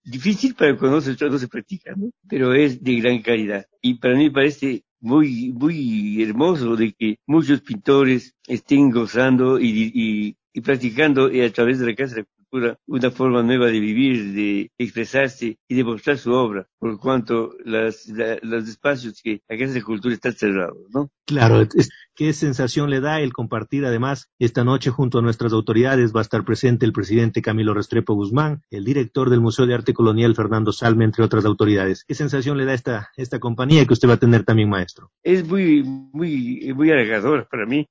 difícil para cuando no se, no se practica, ¿no? Pero es de gran calidad. Y para mí me parece muy, muy hermoso de que muchos pintores estén gozando y, y, y practicando a través de la Casa de la Cultura una forma nueva de vivir, de expresarse y de mostrar su obra, por cuanto las, la, los espacios que la Casa de Cultura están cerrados, ¿no? Claro, es, qué sensación le da el compartir además esta noche junto a nuestras autoridades. Va a estar presente el presidente Camilo Restrepo Guzmán, el director del Museo de Arte Colonial Fernando Salme, entre otras autoridades. ¿Qué sensación le da esta, esta compañía que usted va a tener también, maestro? Es muy, muy, muy halagador para mí,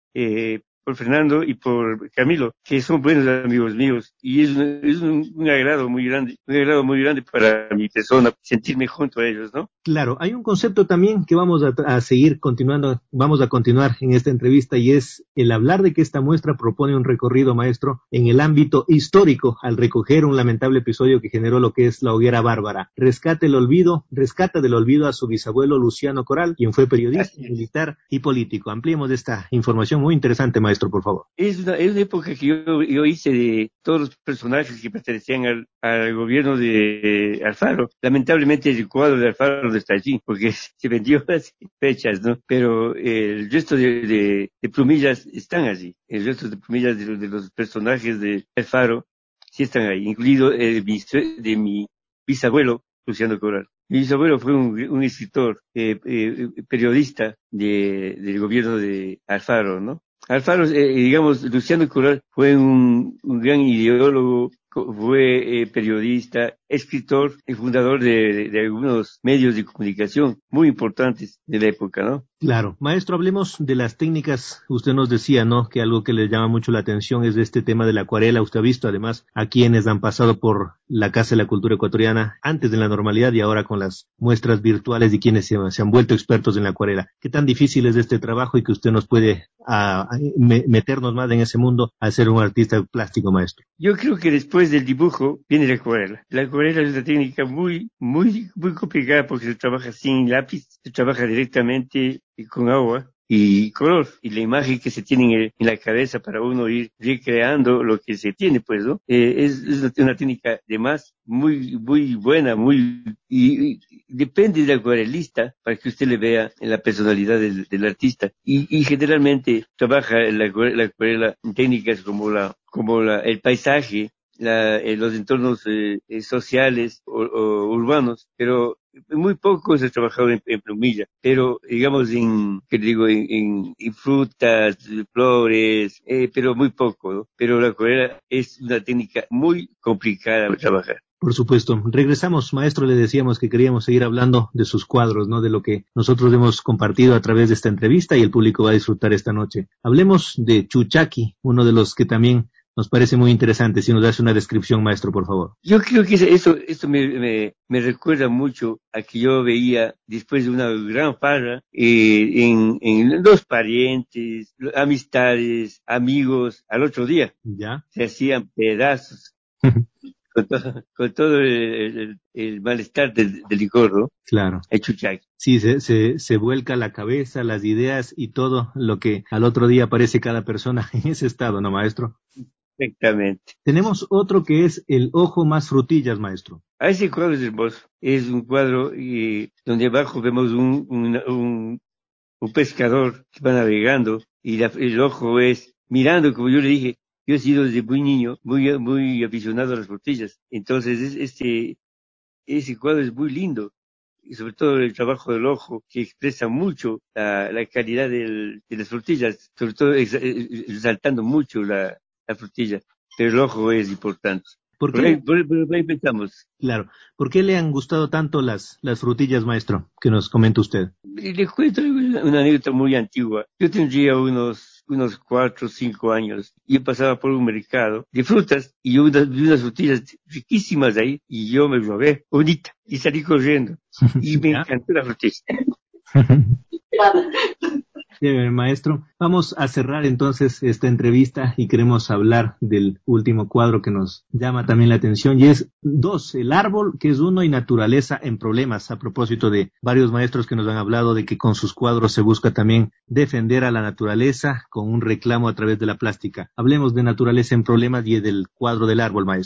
eh, por Fernando y por Camilo, que son buenos amigos míos, y es, un, es un, un agrado muy grande, un agrado muy grande para mi persona, sentirme junto a ellos, ¿no? Claro, hay un concepto también que vamos a, a seguir continuando, vamos a continuar en esta entrevista, y es el hablar de que esta muestra propone un recorrido, maestro, en el ámbito histórico, al recoger un lamentable episodio que generó lo que es la hoguera bárbara. Rescate el olvido, rescata del olvido a su bisabuelo Luciano Coral, quien fue periodista, militar y político. Ampliemos esta información muy interesante, maestro, por favor. Es una, es una época que yo, yo hice de todos los personajes que pertenecían al, al gobierno de Alfaro. Lamentablemente el cuadro de Alfaro no está allí, porque se vendió hace fechas, ¿no? Pero el resto de, de, de plumillas están allí. El resto de plumillas de, de los personajes de Alfaro sí están ahí, incluido el de mi bisabuelo, Luciano Coral. Mi bisabuelo fue un, un escritor, eh, eh, periodista de, del gobierno de Alfaro, ¿no? Alfaro, eh, digamos, Luciano Coral fue un, un gran ideólogo, fue eh, periodista, escritor y fundador de, de, de algunos medios de comunicación muy importantes de la época, ¿no? Claro. Maestro, hablemos de las técnicas. Usted nos decía, ¿no?, que algo que le llama mucho la atención es de este tema de la acuarela. Usted ha visto además a quienes han pasado por la Casa de la Cultura Ecuatoriana antes de la normalidad y ahora con las muestras virtuales y quienes se, se han vuelto expertos en la acuarela. ¿Qué tan difícil es este trabajo y que usted nos puede a, a, me, meternos más en ese mundo al ser un artista plástico, maestro? Yo creo que después del dibujo viene la acuarela. La acuarela es una técnica muy, muy, muy complicada porque se trabaja sin lápiz, se trabaja directamente con agua y color, y la imagen que se tiene en la cabeza para uno ir recreando lo que se tiene, pues, ¿no? Eh, es, es una técnica de más muy, muy buena, muy, y, y depende del acuarelista para que usted le vea en la personalidad del, del artista, y, y generalmente trabaja la, la acuarela en técnicas como la, como la, el paisaje, la, eh, los entornos eh, eh, sociales o, o urbanos, pero muy poco se ha trabajado en, en plumilla, pero digamos en, que digo, en, en, en frutas, flores, eh, pero muy poco, ¿no? Pero la acuarela es una técnica muy complicada de trabajar. Por supuesto. Regresamos, maestro, le decíamos que queríamos seguir hablando de sus cuadros, ¿no?, de lo que nosotros hemos compartido a través de esta entrevista y el público va a disfrutar esta noche. Hablemos de Chuchaqui, uno de los que también nos parece muy interesante. Si nos hace una descripción, maestro, por favor. Yo creo que eso, eso me, me, me recuerda mucho a que yo veía después de una gran farra eh, en, en los parientes, amistades, amigos, al otro día. ¿Ya? Se hacían pedazos. Con todo, con todo el, el, el malestar del, del licor, ¿no? Claro. El chuchaqui. Sí, se, se, se vuelca la cabeza, las ideas y todo lo que al otro día aparece cada persona en ese estado, ¿no, maestro? Exactamente. Tenemos otro que es El ojo más frutillas, maestro. Ah, ese cuadro es hermoso. Es un cuadro eh, donde abajo vemos un, un, un, un pescador que va navegando y la, el ojo es mirando, como yo le dije. Yo he sido desde muy niño, muy, muy aficionado a las frutillas. Entonces, este, ese cuadro es muy lindo. Y sobre todo el trabajo del ojo, que expresa mucho la, la calidad del, de las frutillas. Sobre todo resaltando mucho la, la frutilla. Pero el ojo es importante. ¿Por qué? Por ahí, por, por ahí pensamos. Claro. ¿Por qué le han gustado tanto las, las frutillas, maestro? Que nos comenta usted. Le cuento una, una anécdota muy antigua. Yo tendría unos unos cuatro o cinco años, y yo pasaba por un mercado de frutas, y yo unas, unas frutillas riquísimas ahí, y yo me robé, bonita, y salí corriendo, y me encantó la frutilla. Bien, maestro, vamos a cerrar entonces esta entrevista y queremos hablar del último cuadro que nos llama también la atención, y es dos, El árbol, que es uno, y Naturaleza en problemas, a propósito de varios maestros que nos han hablado de que con sus cuadros se busca también defender a la naturaleza con un reclamo a través de la plástica. Hablemos de Naturaleza en problemas y del cuadro del árbol, maestro.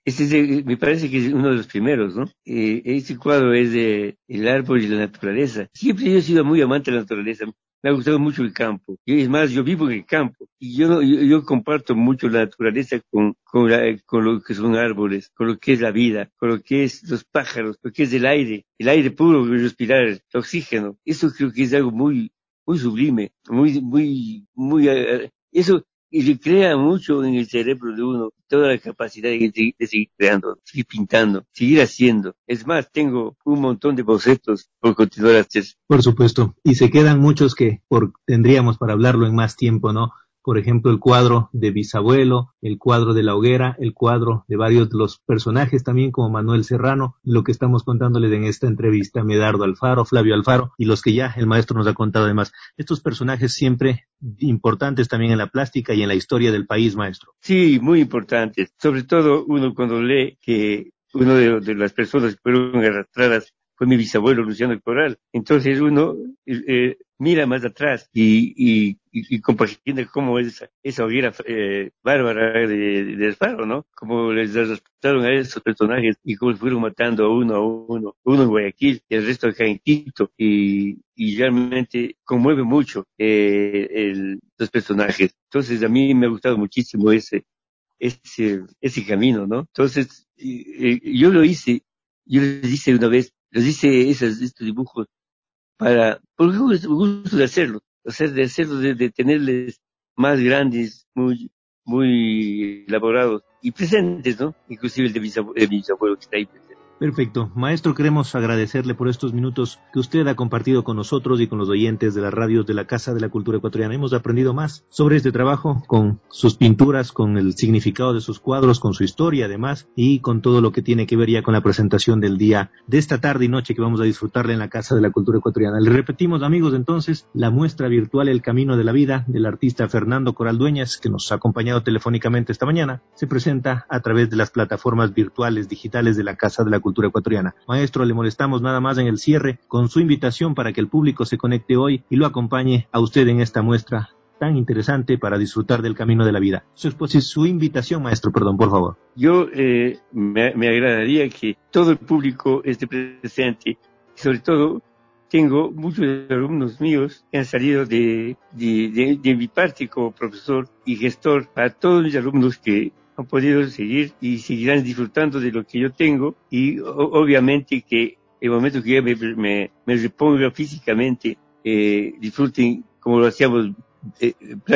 Este es de- me parece que es uno de los primeros, ¿no? Eh, este cuadro es de el árbol y la naturaleza. Siempre yo he sido muy amante de la naturaleza. Me ha gustado mucho el campo. Y es más, yo vivo en el campo. Y yo, no- yo, yo comparto mucho la naturaleza con, con, la- con lo que son árboles, con lo que es la vida, con lo que es los pájaros, lo que es el aire, el aire puro, respirar, el oxígeno. Eso creo que es algo muy, muy sublime, muy, muy, muy, eh, eso, y recrea mucho en el cerebro de uno toda la capacidad de, de- de seguir creando, seguir pintando, seguir haciendo. Es más, tengo un montón de bocetos por continuar a hacer. Por supuesto, y se quedan muchos que por, tendríamos para hablarlo en más tiempo, ¿no? Por ejemplo, el cuadro de Bisabuelo, el cuadro de la hoguera, el cuadro de varios de los personajes también como Manuel Serrano, lo que estamos contándoles en esta entrevista, Medardo Alfaro, Flavio Alfaro, y los que ya el maestro nos ha contado además. Estos personajes siempre importantes también en la plástica y en la historia del país, maestro. Sí, muy importante. Sobre todo uno cuando lee que uno de, de las personas que fueron arrastradas fue mi bisabuelo Luciano Corral. Entonces uno eh, eh, mira más atrás y, y, y, y compagina cómo es esa, esa hoguera eh, bárbara de, de Alfaro, ¿no? Cómo les arrastraron a esos personajes y cómo fueron matando a uno a uno, uno en Guayaquil y el resto acá en Quito. Y, y realmente conmueve mucho eh, el, los personajes. Entonces a mí me ha gustado muchísimo ese ese ese camino, ¿no? Entonces eh, eh, yo lo hice, yo les hice una vez, les hice esos, estos dibujos para, porque me gusta de hacerlo, o sea, de hacerlo, de, de tenerles más grandes, muy muy elaborados y presentes, ¿no? Inclusive el de mi abuelo, de mi abuelo que está ahí presente. Perfecto. Maestro, queremos agradecerle por estos minutos que usted ha compartido con nosotros y con los oyentes de las radios de la Casa de la Cultura Ecuatoriana. Hemos aprendido más sobre este trabajo, con sus pinturas, con el significado de sus cuadros, con su historia además, y con todo lo que tiene que ver ya con la presentación del día de esta tarde y noche que vamos a disfrutarle en la Casa de la Cultura Ecuatoriana. Le repetimos, amigos, entonces, la muestra virtual El Camino de la Vida del artista Fernando Corral Dueñas, que nos ha acompañado telefónicamente esta mañana, se presenta a través de las plataformas virtuales digitales de la Casa de la Cultura Ecuatoriana. Maestro, le molestamos nada más en el cierre con su invitación para que el público se conecte hoy y lo acompañe a usted en esta muestra tan interesante para disfrutar del camino de la vida. Su, su invitación, maestro, perdón, por favor. Yo eh, me, me agradaría que todo el público esté presente y sobre todo tengo muchos alumnos míos que han salido de, de, de, de mi parte como profesor y gestor, a todos mis alumnos que han podido seguir y seguirán disfrutando de lo que yo tengo y o, obviamente que el momento que yo me, me, me reponga físicamente eh, disfruten como lo hacíamos eh,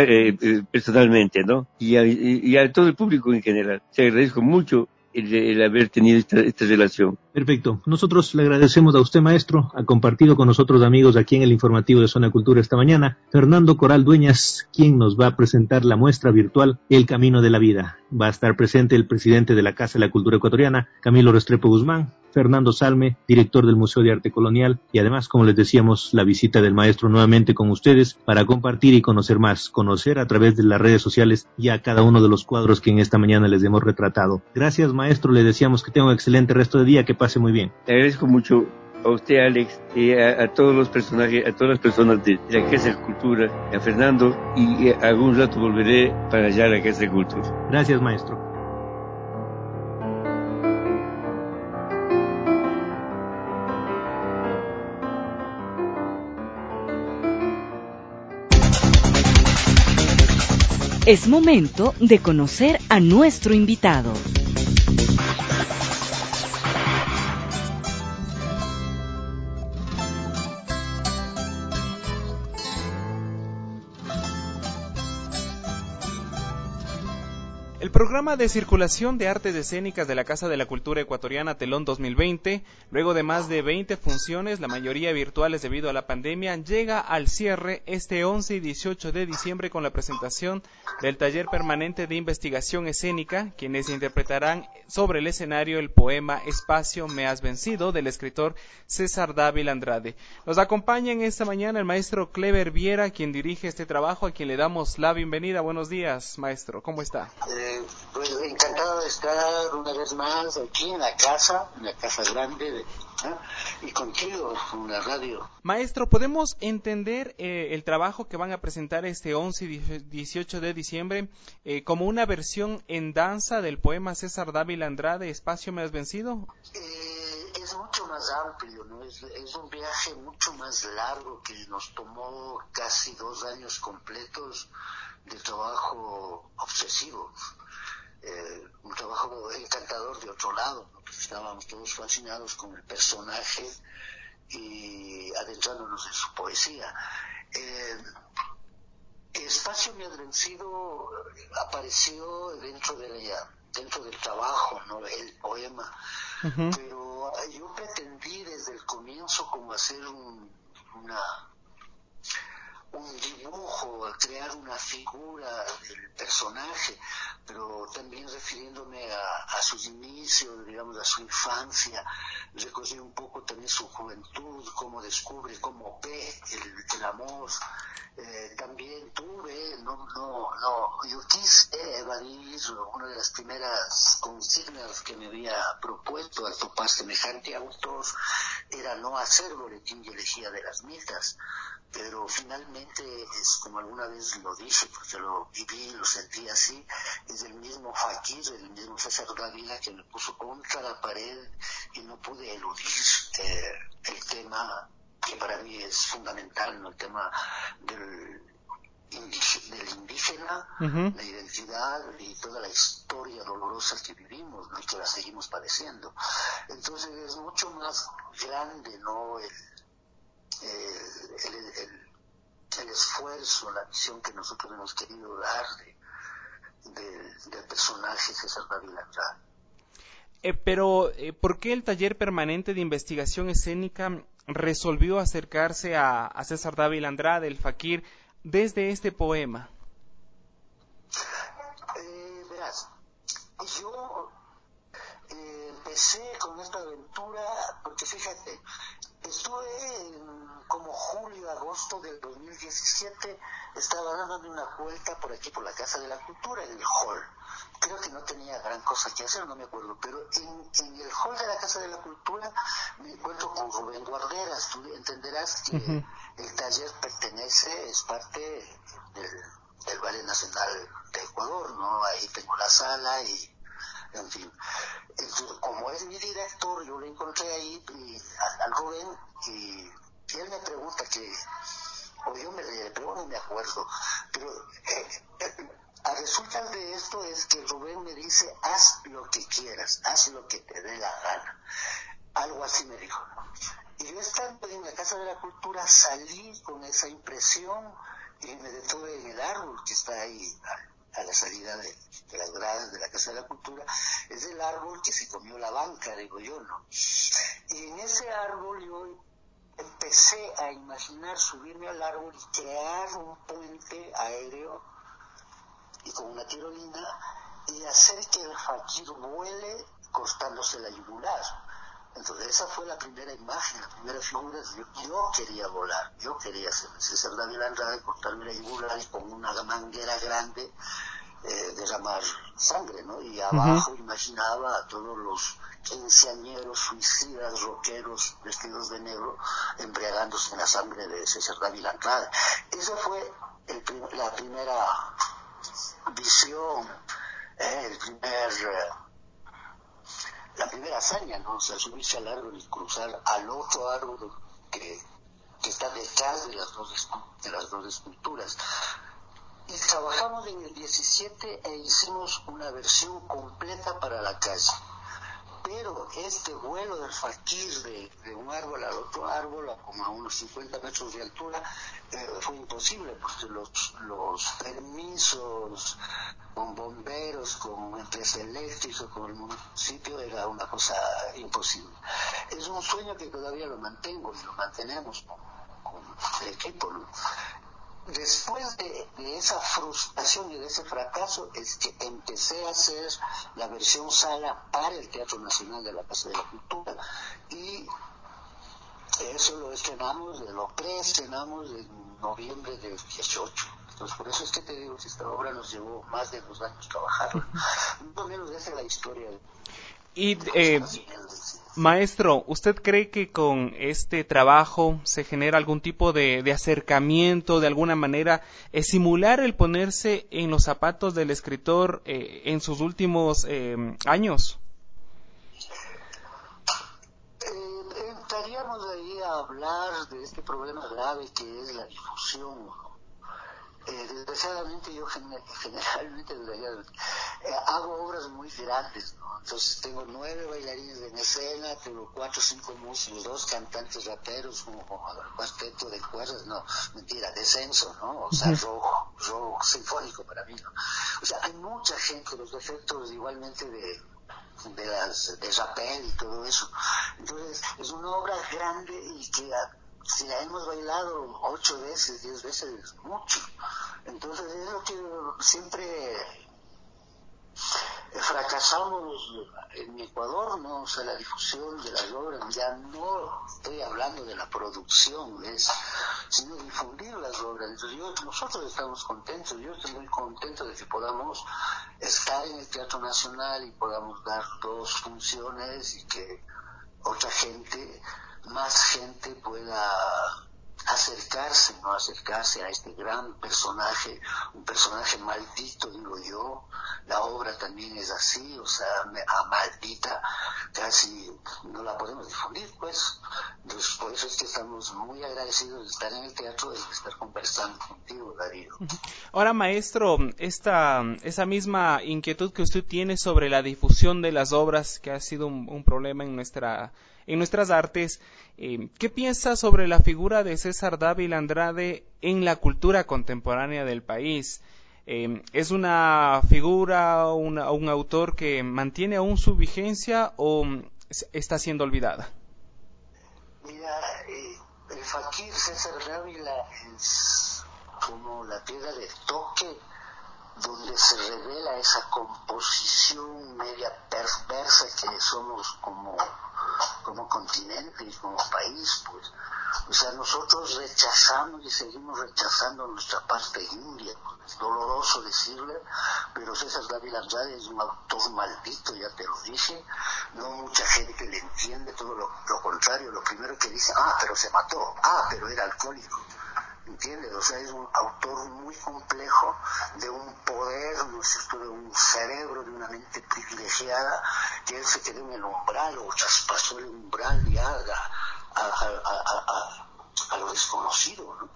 eh, personalmente, ¿no? Y a, y a todo el público en general. Te agradezco mucho el, el haber tenido esta, esta relación. Perfecto. Nosotros le agradecemos a usted, maestro, ha compartido con nosotros, amigos, aquí en el informativo de Zona Cultura esta mañana, Fernando Corral Dueñas, quien nos va a presentar la muestra virtual El Camino de la Vida. Va a estar presente el presidente de la Casa de la Cultura Ecuatoriana, Camilo Restrepo Guzmán, Fernando Salme, director del Museo de Arte Colonial, y además, como les decíamos, la visita del maestro nuevamente con ustedes para compartir y conocer más, conocer a través de las redes sociales ya cada uno de los cuadros que en esta mañana les hemos retratado. Gracias, maestro, le deseamos que tenga un excelente resto de día, que pase muy bien. Te agradezco mucho a usted, Alex, y a, a todos los personajes, a todas las personas de, de la Casa de Cultura, a Fernando, y, y algún rato volveré para allá a la Casa de Cultura. Gracias, maestro. Es momento de conocer a nuestro invitado. El programa de circulación de artes escénicas de la Casa de la Cultura Ecuatoriana Telón dos mil veinte, luego de más de veinte funciones, la mayoría virtuales debido a la pandemia, llega al cierre este once y dieciocho de diciembre con la presentación del taller permanente de investigación escénica, quienes interpretarán sobre el escenario el poema Espacio me has vencido del escritor César Dávila Andrade. Nos acompaña en esta mañana el maestro Clever Viera, quien dirige este trabajo, a quien le damos la bienvenida. Buenos días, maestro, ¿cómo está? Eh, pues encantado de estar una vez más aquí en la casa, en la casa grande, de, ¿eh? y contigo, en la radio. Maestro, ¿podemos entender eh, el trabajo que van a presentar este once y dieciocho de diciembre eh, como una versión en danza del poema César Dávila Andrade, Espacio me has vencido? Eh, es mucho más amplio, ¿no? Es, es un viaje mucho más largo que nos tomó casi dos años completos de trabajo obsesivo. Eh, un trabajo encantador de otro lado, ¿no? Pues estábamos todos fascinados con el personaje y adentrándonos en su poesía. Eh, Espacio me has vencido apareció dentro de la, dentro del trabajo, ¿no? El poema, uh-huh. Pero yo pretendí desde el comienzo como hacer un, una un dibujo, crear una figura del personaje, pero también refiriéndome a, a sus inicios, digamos, a su infancia, recogí un poco también su juventud, cómo descubre, cómo ve el, el amor. Eh, también tuve, no, no, no, yo quise evadir una de las primeras consignas que me había propuesto al topar semejante autor, era no hacer boletín y elegía de las mitas. Pero finalmente, es como alguna vez lo dije, porque lo viví, lo sentí así, es el mismo Fakir, el mismo César Dávila que me puso contra la pared y no pude eludir eh, el tema que para mí es fundamental, ¿no? El tema del, indígena, del indígena, uh-huh. La identidad y toda la historia dolorosa que vivimos, ¿no? Y que la seguimos padeciendo. Entonces es mucho más grande, ¿no? El, El, el, el, el esfuerzo, la visión que nosotros hemos querido dar de, de, del personaje César Dávila Andrade. Eh, pero, eh, ¿por qué el taller permanente de investigación escénica resolvió acercarse a, a César Dávila Andrade, el Fakir, desde este poema? Eh, verás, yo eh, empecé con esta aventura porque fíjate, estuve en como julio, agosto del dos mil diecisiete, estaba dando una vuelta por aquí, por la Casa de la Cultura, en el hall. Creo que no tenía gran cosa que hacer, no me acuerdo, pero en, en el hall de la Casa de la Cultura me encuentro con Rubén Guarderas. Tú entenderás que uh-huh. el taller pertenece, es parte del, del Ballet Nacional de Ecuador, ¿no? Ahí tengo la sala y, en fin. Entonces, como es mi director, yo lo encontré ahí y, al Rubén y, y él me pregunta que, o yo me le pregunto, no me acuerdo, pero eh, eh, a resultas de esto es que Rubén me dice, haz lo que quieras, haz lo que te dé la gana. Algo así me dijo, ¿no? Y yo estando en la Casa de la Cultura salí con esa impresión y me detuve en el árbol que está ahí a, a la salida de, de las gradas de la Casa de la Cultura. Es el árbol que se comió la banca, digo yo, ¿no? Y en ese árbol yo empecé a imaginar subirme al árbol y crear un puente aéreo y con una tirolina y hacer que el Fakir vuele cortándose la yugular. Entonces esa fue la primera imagen, la primera figura. Yo, yo quería volar, yo quería ser César Dávila Andrade, cortarme la yugular y con una manguera grande eh, derramar sangre, ¿no? Y abajo uh-huh. imaginaba a todos los quinceañeros, suicidas, rockeros, vestidos de negro, embriagándose en la sangre de César Dávila Andrade. Esa fue el prim- la primera visión, eh, el primer... Eh, la primera hazaña, ¿no? O sea, subirse al árbol y cruzar al otro árbol que, que está detrás de las dos, de las dos esculturas. Y trabajamos en el diecisiete e hicimos una versión completa para la calle. Pero este vuelo del Fakir de, de un árbol al otro árbol, a como a unos cincuenta metros de altura, eh, fue imposible, porque los, los permisos con bomberos, con empresa eléctrica, con el municipio, era una cosa imposible. Es un sueño que todavía lo mantengo y lo mantenemos con, con el equipo, ¿no? Después de, de esa frustración y de ese fracaso es que empecé a hacer la versión sala para el Teatro Nacional de la Casa de la Cultura y eso lo estrenamos, lo preestrenamos en noviembre del dieciocho, Entonces, por eso es que te digo que esta obra nos llevó más de dos años trabajarla. No menos esa es la historia. Y, eh, maestro, ¿usted cree que con este trabajo se genera algún tipo de, de acercamiento, de alguna manera, eh, simular el ponerse en los zapatos del escritor eh, en sus últimos eh, años? Eh, entraríamos ahí a hablar de este problema grave que es la difusión, ¿no? Eh, desgraciadamente yo gener- generalmente eh, hago obras muy grandes, ¿no? Entonces tengo nueve bailarines en escena, tengo cuatro o cinco músicos, dos cantantes raperos, un cuarteto de cuerdas, no, mentira, descenso, ¿no? O sea, rojo, rojo, sinfónico para mí, ¿no? O sea, hay mucha gente, los efectos igualmente de de las de rapel y todo eso. Entonces es una obra grande y que si la hemos bailado ocho veces, diez veces es mucho. Entonces es lo que siempre fracasamos en Ecuador, ¿no? O sea, la difusión de las obras, ya no estoy hablando de la producción, es sino difundir las obras. Entonces yo, nosotros estamos contentos, yo estoy muy contento de que podamos estar en el Teatro Nacional y podamos dar dos funciones y que otra gente, más gente pueda acercarse, no acercarse a este gran personaje, un personaje maldito, digo yo. La obra también es así, o sea, a maldita, casi no la podemos difundir, pues. Entonces, por eso es que estamos muy agradecidos de estar en el teatro y de estar conversando contigo, Darío. Ahora, maestro, esta, esa misma inquietud que usted tiene sobre la difusión de las obras, que ha sido un, un problema en nuestra en nuestras artes, eh, ¿qué piensa sobre la figura de César Dávila Andrade en la cultura contemporánea del país? Eh, ¿Es una figura, una, un autor que mantiene aún su vigencia o está siendo olvidada? Mira, eh, el fakir César Dávila es como la piedra de toque donde se revela esa composición media perversa que somos como, como continente y como país, pues. O sea, nosotros rechazamos y seguimos rechazando nuestra parte india. Es doloroso decirle, pero César Dávila Andrade es un autor maldito, ya te lo dije. No mucha gente le entiende, todo lo, lo contrario. Lo primero que dice, ah, pero se mató, ah, pero era alcohólico. ¿Entiendes? O sea, es un autor muy complejo, de un poder, ¿no es cierto?, de un cerebro, de una mente privilegiada, que él se quedó en el umbral o traspasó el umbral ya a, a, a, a, a, a lo desconocido, ¿no?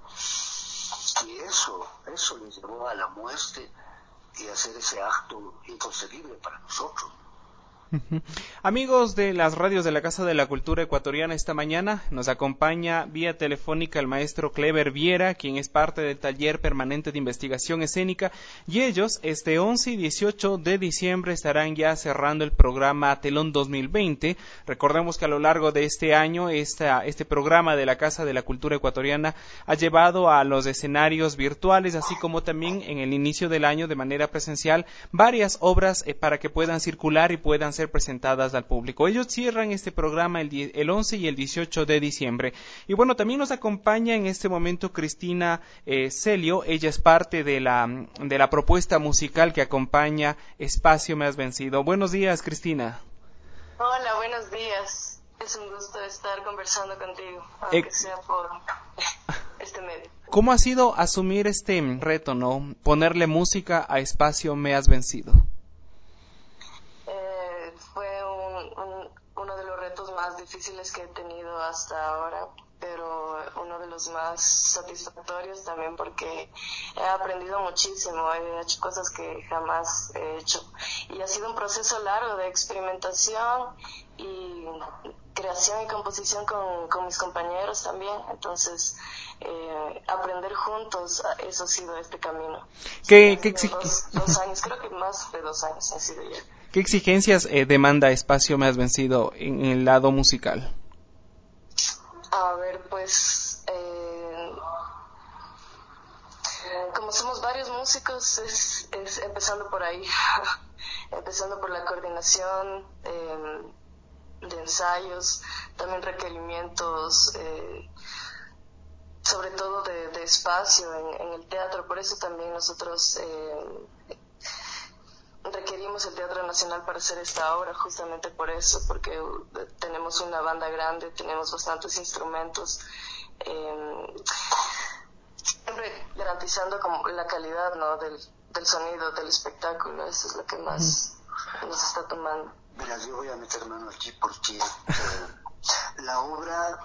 Y eso, eso le llevó a la muerte y a hacer ese acto inconcebible para nosotros. Amigos de las radios de la Casa de la Cultura Ecuatoriana, esta mañana nos acompaña vía telefónica el maestro Clever Viera, quien es parte del taller permanente de investigación escénica, y ellos este once y dieciocho de diciembre estarán ya cerrando el programa Telón dos mil veinte. Recordemos que a lo largo de este año esta, este programa de la Casa de la Cultura Ecuatoriana ha llevado a los escenarios virtuales, así como también en el inicio del año de manera presencial, varias obras eh, para que puedan circular y puedan ser presentadas al público. Ellos cierran este programa el, die- el once y el dieciocho de diciembre. Y bueno, también nos acompaña en este momento Cristina eh, Celio. Ella es parte de la, de la propuesta musical que acompaña Espacio Me Has Vencido. Buenos días, Cristina. Hola, buenos días. Es un gusto estar conversando contigo, aunque eh, sea por este medio. ¿Cómo ha sido asumir este reto, no? Ponerle música a Espacio Me Has Vencido. Fue un, un, uno de los retos más difíciles que he tenido hasta ahora, pero uno de los más satisfactorios también porque he aprendido muchísimo, he hecho cosas que jamás he hecho y ha sido un proceso largo de experimentación y creación y composición con, con mis compañeros también, entonces eh, aprender juntos, eso ha sido este camino. ¿Qué, qué exig- dos, dos años, creo que más de dos años han sido ya. ¿Qué exigencias eh, demanda Espacio Me Has Vencido en el lado musical? A ver, pues, eh, como somos varios músicos, es, es empezando por ahí, empezando por la coordinación eh, de ensayos, también requerimientos eh, sobre todo de, de espacio en, en el teatro. Por eso también nosotros eh, requerimos el Teatro Nacional para hacer esta obra, justamente por eso, porque tenemos una banda grande, tenemos bastantes instrumentos, eh, siempre garantizando como la calidad, ¿no?, del, del sonido, del espectáculo. Eso es lo que más uh-huh. nos está tomando. Verás, yo voy a meter mano aquí porque eh, la obra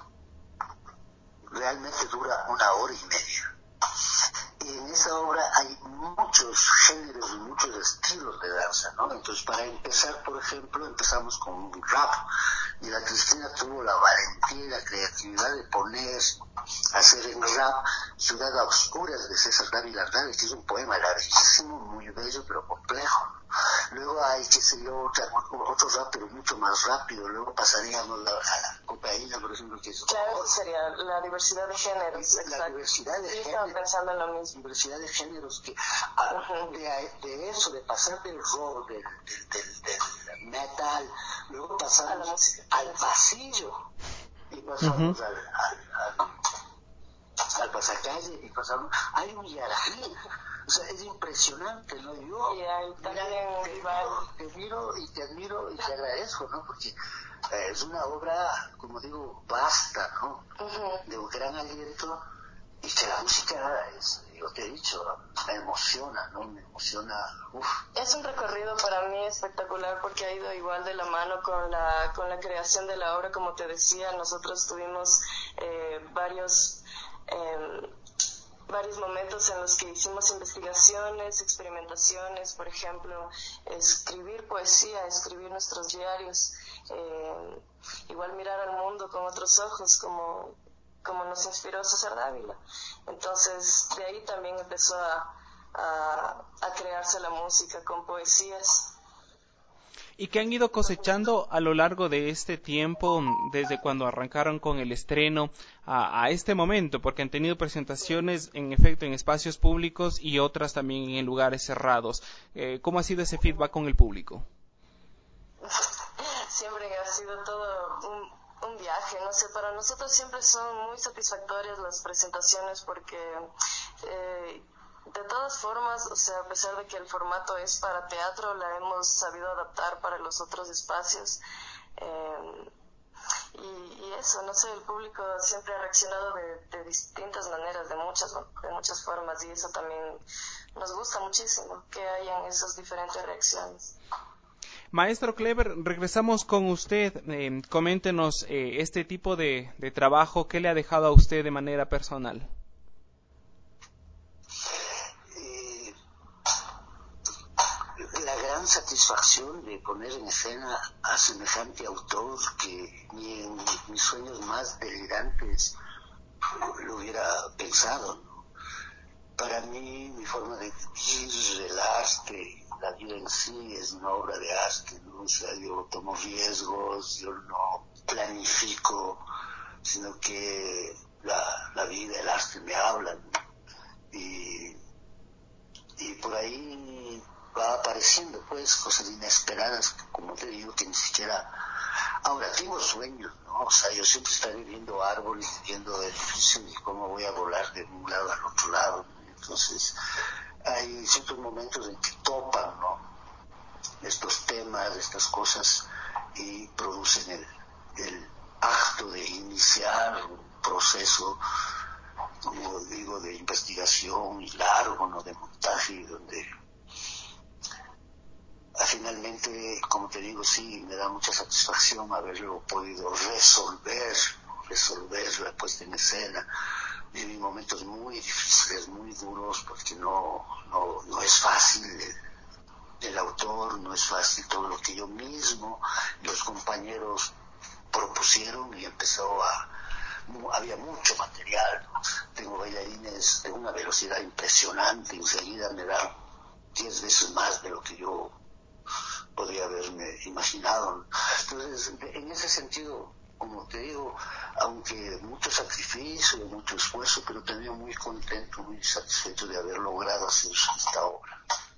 realmente dura una hora y media. Y en esa obra hay muchos géneros y muchos estilos de danza, ¿no? Entonces, para empezar, por ejemplo, empezamos con un rap. Y la Cristina tuvo la valentía y la creatividad de poner, hacer en rap Ciudad a Oscuras de César Dávila Andrade, que es un poema larguísimo, muy bello, pero complejo. Luego hay, qué sé yo, otra, otro rap, pero mucho más rápido. Luego pasaríamos a la cocaína, por ejemplo, que es... Claro, eso sería la diversidad de géneros. La exacto. diversidad de Yo géneros. estaba pensando en lo mismo. Diversidad de géneros, que uh-huh. de, de eso, de pasar del rock, del, del, del, del metal, luego pasamos al pasillo y pasamos uh-huh. al, al, al, al pasacalle y pasamos... Hay un yarají. O sea, es impresionante, ¿no? Yo yeah, mira, te, miro, te miro y te admiro y te agradezco, ¿no? Porque eh, es una obra, como digo, vasta, ¿no? Uh-huh. De un gran aliento, y que la música, es, yo te he dicho, me emociona, ¿no? Me emociona, uf. Es un recorrido para mí espectacular porque ha ido igual de la mano con la, con la creación de la obra. Como te decía, nosotros tuvimos eh, varios... Eh, varios momentos en los que hicimos investigaciones, experimentaciones, por ejemplo, escribir poesía, escribir nuestros diarios, eh, igual mirar al mundo con otros ojos, como, como nos inspiró César Dávila. Entonces, de ahí también empezó a, a, a crearse la música con poesías. ¿Y qué han ido cosechando a lo largo de este tiempo, desde cuando arrancaron con el estreno a, a este momento? Porque han tenido presentaciones, en efecto, en espacios públicos y otras también en lugares cerrados. Eh, ¿Cómo ha sido ese feedback con el público? Siempre ha sido todo un, un viaje, no sé, para nosotros siempre son muy satisfactorias las presentaciones porque... Eh, De todas formas, o sea, a pesar de que el formato es para teatro, la hemos sabido adaptar para los otros espacios. Eh, y, y eso, no sé, el público siempre ha reaccionado de, de distintas maneras, de muchas, de muchas formas, y eso también nos gusta muchísimo, que hayan esas diferentes reacciones. Maestro Kleber, regresamos con usted. Eh, coméntenos eh, este tipo de, de trabajo, ¿qué le ha dejado a usted de manera personal? La gran satisfacción de poner en escena a semejante autor que ni en mis sueños más delirantes lo hubiera pensado, ¿no? Para mí, mi forma de vivir, el arte, la vida en sí es una obra de arte, ¿no? O sea, yo tomo riesgos, yo no planifico, sino que la, la vida, el arte me hablan, ¿no? y, y por ahí va apareciendo pues cosas inesperadas, como te digo, que ni siquiera... Ahora tengo sueños, ¿no? O sea, yo siempre estaré viendo árboles, viendo edificios y cómo voy a volar de un lado al otro lado, ¿no? Entonces hay ciertos momentos en que topan, ¿no?, estos temas, estas cosas, y producen el, el acto de iniciar un proceso, como digo, de investigación largo, ¿no?, de montaje, donde finalmente, como te digo, sí, me da mucha satisfacción haberlo podido resolver, resolver la puesta en escena. Viví momentos muy difíciles, muy duros, porque no, no, no es fácil el, el autor, no es fácil todo lo que yo mismo, los compañeros propusieron, y empezó a... había mucho material, ¿no? Tengo bailarines de una velocidad impresionante, enseguida me dan diez veces más de lo que yo podría haberme imaginado. Entonces, en ese sentido, como te digo, aunque mucho sacrificio, mucho esfuerzo, pero también muy contento, muy satisfecho de haber logrado hacer esta obra.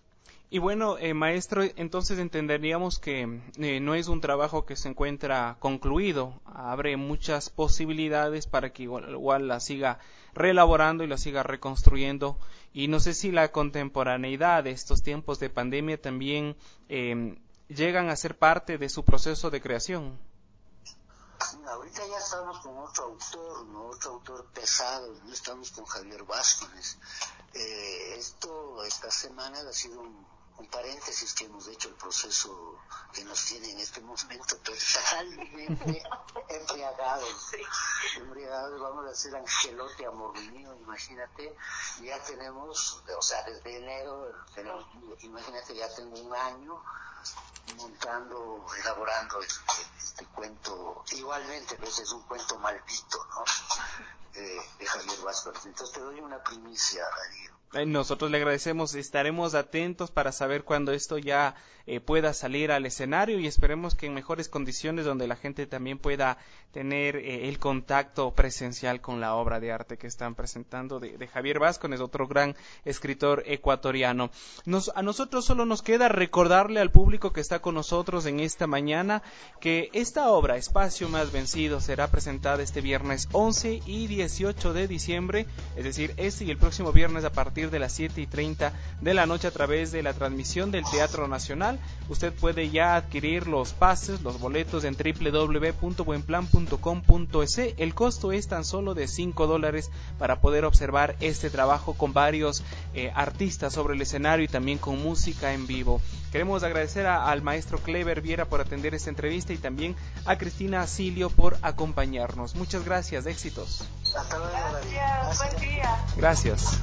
Y bueno, eh, maestro, entonces entenderíamos que eh, no es un trabajo que se encuentra concluido, abre muchas posibilidades para que igual, igual la siga reelaborando y la siga reconstruyendo, y no sé si la contemporaneidad de estos tiempos de pandemia también eh, llegan a ser parte de su proceso de creación. Ahorita ya estamos con otro autor, ¿no? Otro autor pesado, ¿no? Estamos con Javier Vázquez. Eh, esto, esta semana ha sido un un paréntesis que hemos hecho el proceso que nos tiene en este momento totalmente embriagados, embriagados, vamos a hacer Angelote, amor mío, imagínate, ya tenemos, o sea, desde enero, tenemos, imagínate, ya tengo un año montando, elaborando este, este cuento, igualmente, pues es un cuento maldito, ¿no? Eh, de Javier Vázquez. Entonces te doy una primicia, Darío. Nosotros le agradecemos, estaremos atentos para saber cuándo esto ya eh, pueda salir al escenario, y esperemos que en mejores condiciones, donde la gente también pueda tener eh, el contacto presencial con la obra de arte que están presentando de, de Javier Vázquez, otro gran escritor ecuatoriano. Nos, a nosotros solo nos queda recordarle al público que está con nosotros en esta mañana que esta obra, Espacio Más Vencido, será presentada este viernes once y dieciocho de diciembre, es decir, este y el próximo viernes a partir de las siete y treinta de la noche a través de la transmisión del Teatro Nacional. Usted puede ya adquirir los pases, los boletos en doble u doble u doble u punto buenplan punto com punto es. El costo es tan solo de cinco dólares para poder observar este trabajo con varios eh, artistas sobre el escenario y también con música en vivo. Queremos agradecer a, al maestro Clever Viera por atender esta entrevista y también a Cristina Asilio por acompañarnos. Muchas gracias, éxitos. Hasta luego, gracias, buen día. Gracias.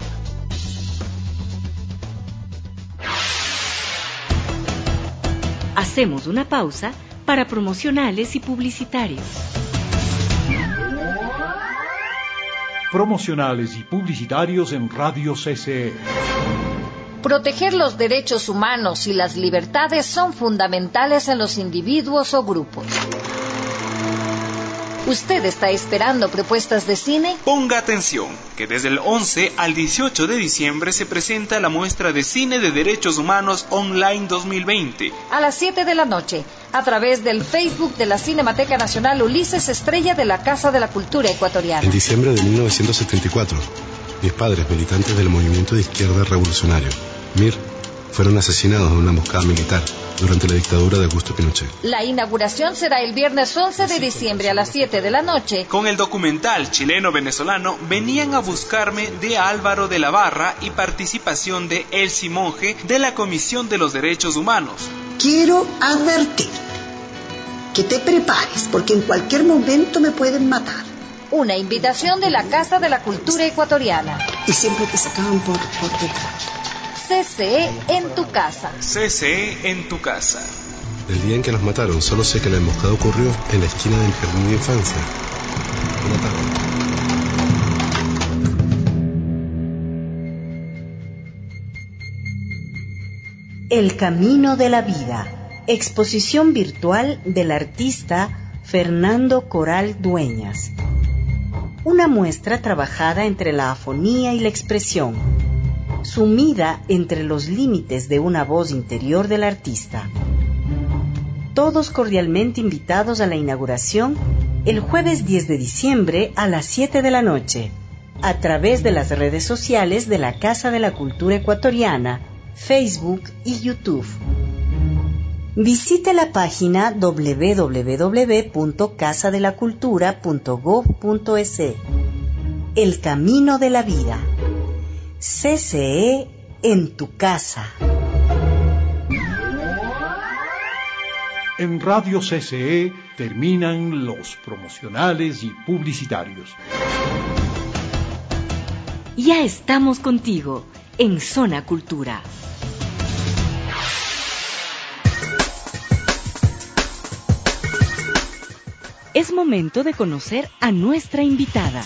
Hacemos una pausa para promocionales y publicitarios. Promocionales y publicitarios en Radio C C E. Proteger los derechos humanos y las libertades son fundamentales en los individuos o grupos. ¿Usted está esperando propuestas de cine? Ponga atención, que desde el once al dieciocho de diciembre se presenta la muestra de cine de derechos humanos online dos mil veinte. A las siete de la noche, a través del Facebook de la Cinemateca Nacional Ulises Estrella de la Casa de la Cultura Ecuatoriana. En diciembre de mil novecientos setenta y cuatro, mis padres, militantes del movimiento de izquierda revolucionario, M I R, fueron asesinados en una emboscada militar durante la dictadura de Augusto Pinochet. La inauguración será el viernes once de diciembre a las siete de la noche. Con el documental chileno-venezolano Venían a buscarme de Álvaro de la Barra y participación de Elsie Monge de la Comisión de los Derechos Humanos. Quiero advertir que te prepares porque en cualquier momento me pueden matar. Una invitación de la Casa de la Cultura Ecuatoriana. Y siempre te sacaban por, por detrás. C C E en tu casa. C C E en tu casa. El día en que nos mataron, solo sé que la emboscada ocurrió en la esquina del jardín de infancia. Una tarde. El camino de la vida. Exposición virtual del artista Fernando Coral Dueñas. Una muestra trabajada entre la afonía y la expresión, sumida entre los límites de una voz interior del artista. Todos cordialmente invitados a la inauguración el jueves diez de diciembre a las siete de la noche, a través de las redes sociales de la Casa de la Cultura Ecuatoriana, Facebook y YouTube. Visite la página doble u doble u doble u punto casa de la cultura punto gob punto es. El camino de la vida. C C E en tu casa. En Radio C C E terminan los promocionales y publicitarios. Ya estamos contigo en Zona Cultura. Es momento de conocer a nuestra invitada.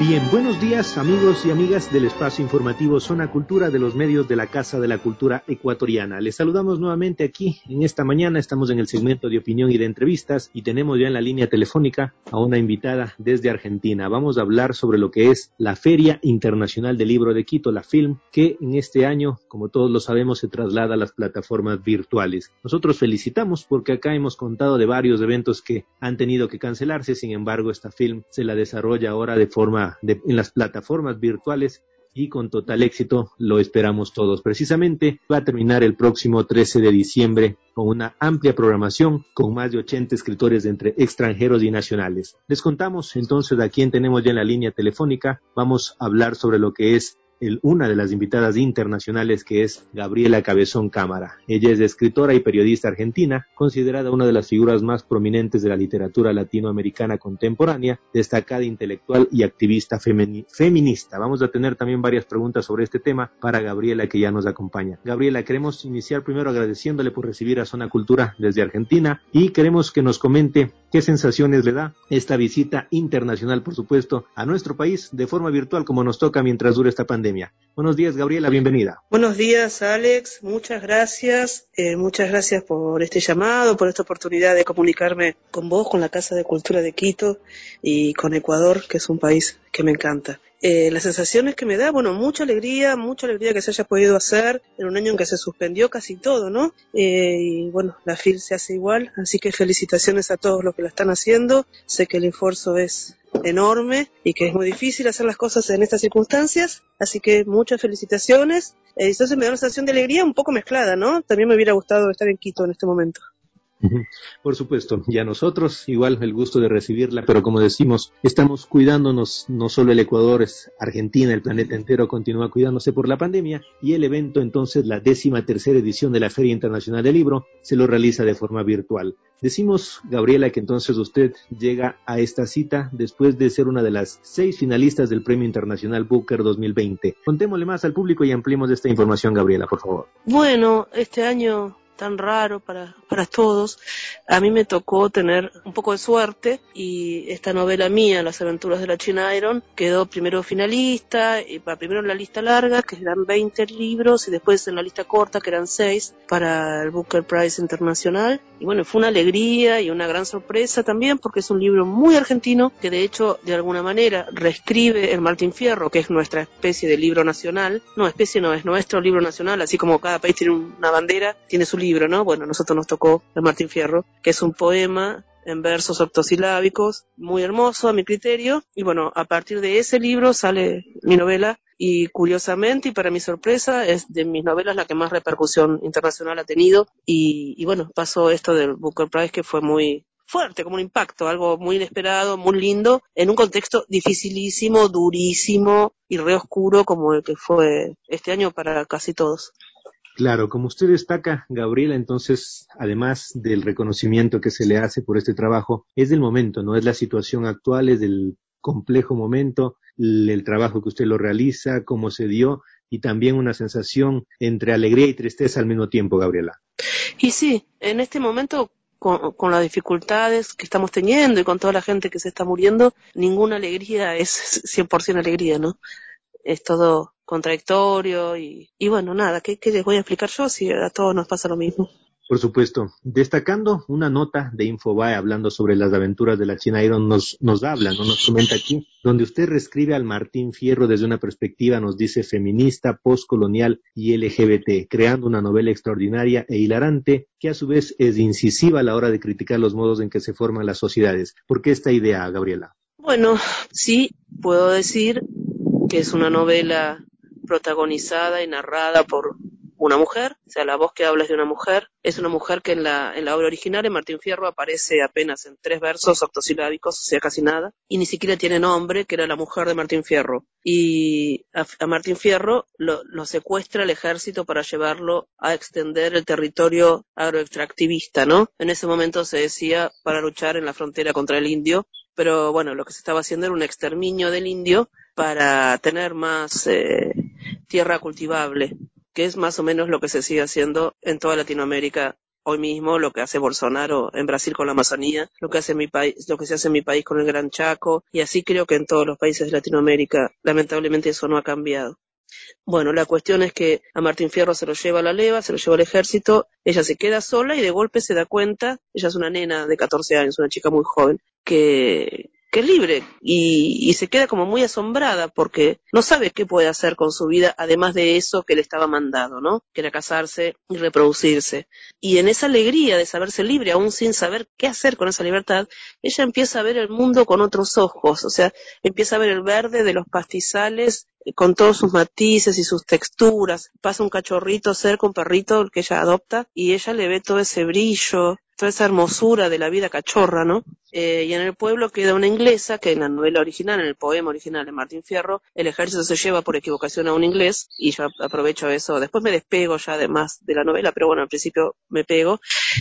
Bien, buenos días amigos y amigas del espacio informativo Zona Cultura de los medios de la Casa de la Cultura Ecuatoriana. Les saludamos nuevamente aquí en esta mañana, estamos en el segmento de opinión y de entrevistas y tenemos ya en la línea telefónica a una invitada desde Argentina. Vamos a hablar sobre lo que es la Feria Internacional del Libro de Quito, la FILM, que en este año, como todos lo sabemos, se traslada a las plataformas virtuales. Nosotros felicitamos porque acá hemos contado de varios eventos que han tenido que cancelarse, sin embargo esta FILM se la desarrolla ahora de forma De, en las plataformas virtuales y con total éxito, lo esperamos todos. Precisamente va a terminar el próximo trece de diciembre con una amplia programación con más de ochenta escritores entre extranjeros y nacionales. Les contamos entonces a quién tenemos ya en la línea telefónica. Vamos a hablar sobre lo que es El, una de las invitadas internacionales, que es Gabriela Cabezón Cámara. Ella es escritora y periodista argentina, considerada una de las figuras más prominentes de la literatura latinoamericana contemporánea, destacada intelectual y activista femini, feminista. Vamos a tener también varias preguntas sobre este tema para Gabriela, que ya nos acompaña. Gabriela, queremos iniciar primero agradeciéndole por recibir a Zona Cultura desde Argentina y queremos que nos comente qué sensaciones le da esta visita internacional, por supuesto, a nuestro país de forma virtual, como nos toca mientras dure esta pandemia. Buenos días, Gabriela, bienvenida. Buenos días, Alex, muchas gracias, eh, muchas gracias por este llamado, por esta oportunidad de comunicarme con vos, con la Casa de Cultura de Quito y con Ecuador, que es un país que me encanta. Eh, las sensaciones que me da, bueno, mucha alegría, mucha alegría que se haya podido hacer en un año en que se suspendió casi todo, ¿no? Eh, y bueno, la FIL se hace igual, así que felicitaciones a todos los que la están haciendo. Sé que el esfuerzo es enorme y que es muy difícil hacer las cosas en estas circunstancias, así que muchas felicitaciones. Eh, entonces me da una sensación de alegría un poco mezclada, ¿no? También me hubiera gustado estar en Quito en este momento. Por supuesto, y a nosotros igual el gusto de recibirla, pero como decimos, estamos cuidándonos, no solo el Ecuador, es Argentina, el planeta entero continúa cuidándose por la pandemia, y el evento entonces, la décima tercera edición de la Feria Internacional del Libro, se lo realiza de forma virtual. Decimos, Gabriela, que entonces usted llega a esta cita después de ser una de las seis finalistas del Premio Internacional Booker dos mil veinte. Contémosle más al público y ampliemos esta información, Gabriela, por favor. Bueno, este año tan raro para, para todos, a mí me tocó tener un poco de suerte y esta novela mía, Las aventuras de la China Iron, quedó primero finalista, y para primero en la lista larga, que eran veinte libros, y después en la lista corta, que eran seis, para el Booker Prize Internacional. Y bueno, fue una alegría y una gran sorpresa también, porque es un libro muy argentino, que de hecho, de alguna manera, reescribe el Martín Fierro, que es nuestra especie de libro nacional. No, especie no, es nuestro libro nacional, así como cada país tiene una bandera, tiene su libro, ¿no? Bueno, a nosotros nos tocó el Martín Fierro, que es un poema en versos octosilábicos, muy hermoso a mi criterio, y bueno, a partir de ese libro sale mi novela, y curiosamente, y para mi sorpresa, es de mis novelas la que más repercusión internacional ha tenido, y, y bueno, pasó esto del Booker Prize, que fue muy fuerte, como un impacto, algo muy inesperado, muy lindo, en un contexto dificilísimo, durísimo y re oscuro, como el que fue este año para casi todos. Claro, como usted destaca, Gabriela, entonces, además del reconocimiento que se le hace por este trabajo, es del momento, ¿no? Es la situación actual, es del complejo momento, el, el trabajo que usted lo realiza, cómo se dio, y también una sensación entre alegría y tristeza al mismo tiempo, Gabriela. Y sí, en este momento, con, con las dificultades que estamos teniendo y con toda la gente que se está muriendo, ninguna alegría es cien por ciento alegría, ¿no? Es todo contradictorio y, y bueno, nada, ¿qué, ¿qué les voy a explicar yo si a todos nos pasa lo mismo? Por supuesto, destacando una nota de Infobae hablando sobre las aventuras de la China Iron, nos, nos habla, ¿no? Nos comenta aquí, donde usted reescribe al Martín Fierro desde una perspectiva, nos dice, feminista, postcolonial y L G B T, creando una novela extraordinaria e hilarante que a su vez es incisiva a la hora de criticar los modos en que se forman las sociedades. ¿Por qué esta idea, Gabriela? Bueno, sí, puedo decir que es una novela protagonizada y narrada por una mujer, o sea, la voz que habla es de una mujer. Es una mujer que en la, en la obra original, en Martín Fierro, aparece apenas en tres versos octosilábicos, o sea, casi nada, y ni siquiera tiene nombre, que era la mujer de Martín Fierro. Y a, a Martín Fierro lo, lo secuestra el ejército para llevarlo a extender el territorio agroextractivista, ¿no? En ese momento se decía para luchar en la frontera contra el indio, pero bueno, lo que se estaba haciendo era un exterminio del indio para tener más eh, tierra cultivable, que es más o menos lo que se sigue haciendo en toda Latinoamérica hoy mismo lo que hace Bolsonaro en Brasil con la Amazonía, lo que hace en mi país, lo que se hace en mi país con el Gran Chaco, y así creo que en todos los países de Latinoamérica, lamentablemente eso no ha cambiado. Bueno, la cuestión es que a Martín Fierro se lo lleva a la leva, se lo lleva al ejército, ella se queda sola y de golpe se da cuenta, ella es una nena de catorce años, una chica muy joven, que, que es libre y, y se queda como muy asombrada porque no sabe qué puede hacer con su vida además de eso que le estaba mandado, ¿no? Que era casarse y reproducirse. Y en esa alegría de saberse libre, aún sin saber qué hacer con esa libertad, ella empieza a ver el mundo con otros ojos, o sea, empieza a ver el verde de los pastizales con todos sus matices y sus texturas. Pasa un cachorrito cerca, un perrito que ella adopta, y ella le ve todo ese brillo, toda esa hermosura de la vida cachorra, ¿no? Eh, y en el pueblo queda una inglesa, que en la novela original, en el poema original de Martín Fierro, el ejército se lleva por equivocación a un inglés, y yo aprovecho eso, después me despego ya además de la novela, pero bueno, al principio me pego,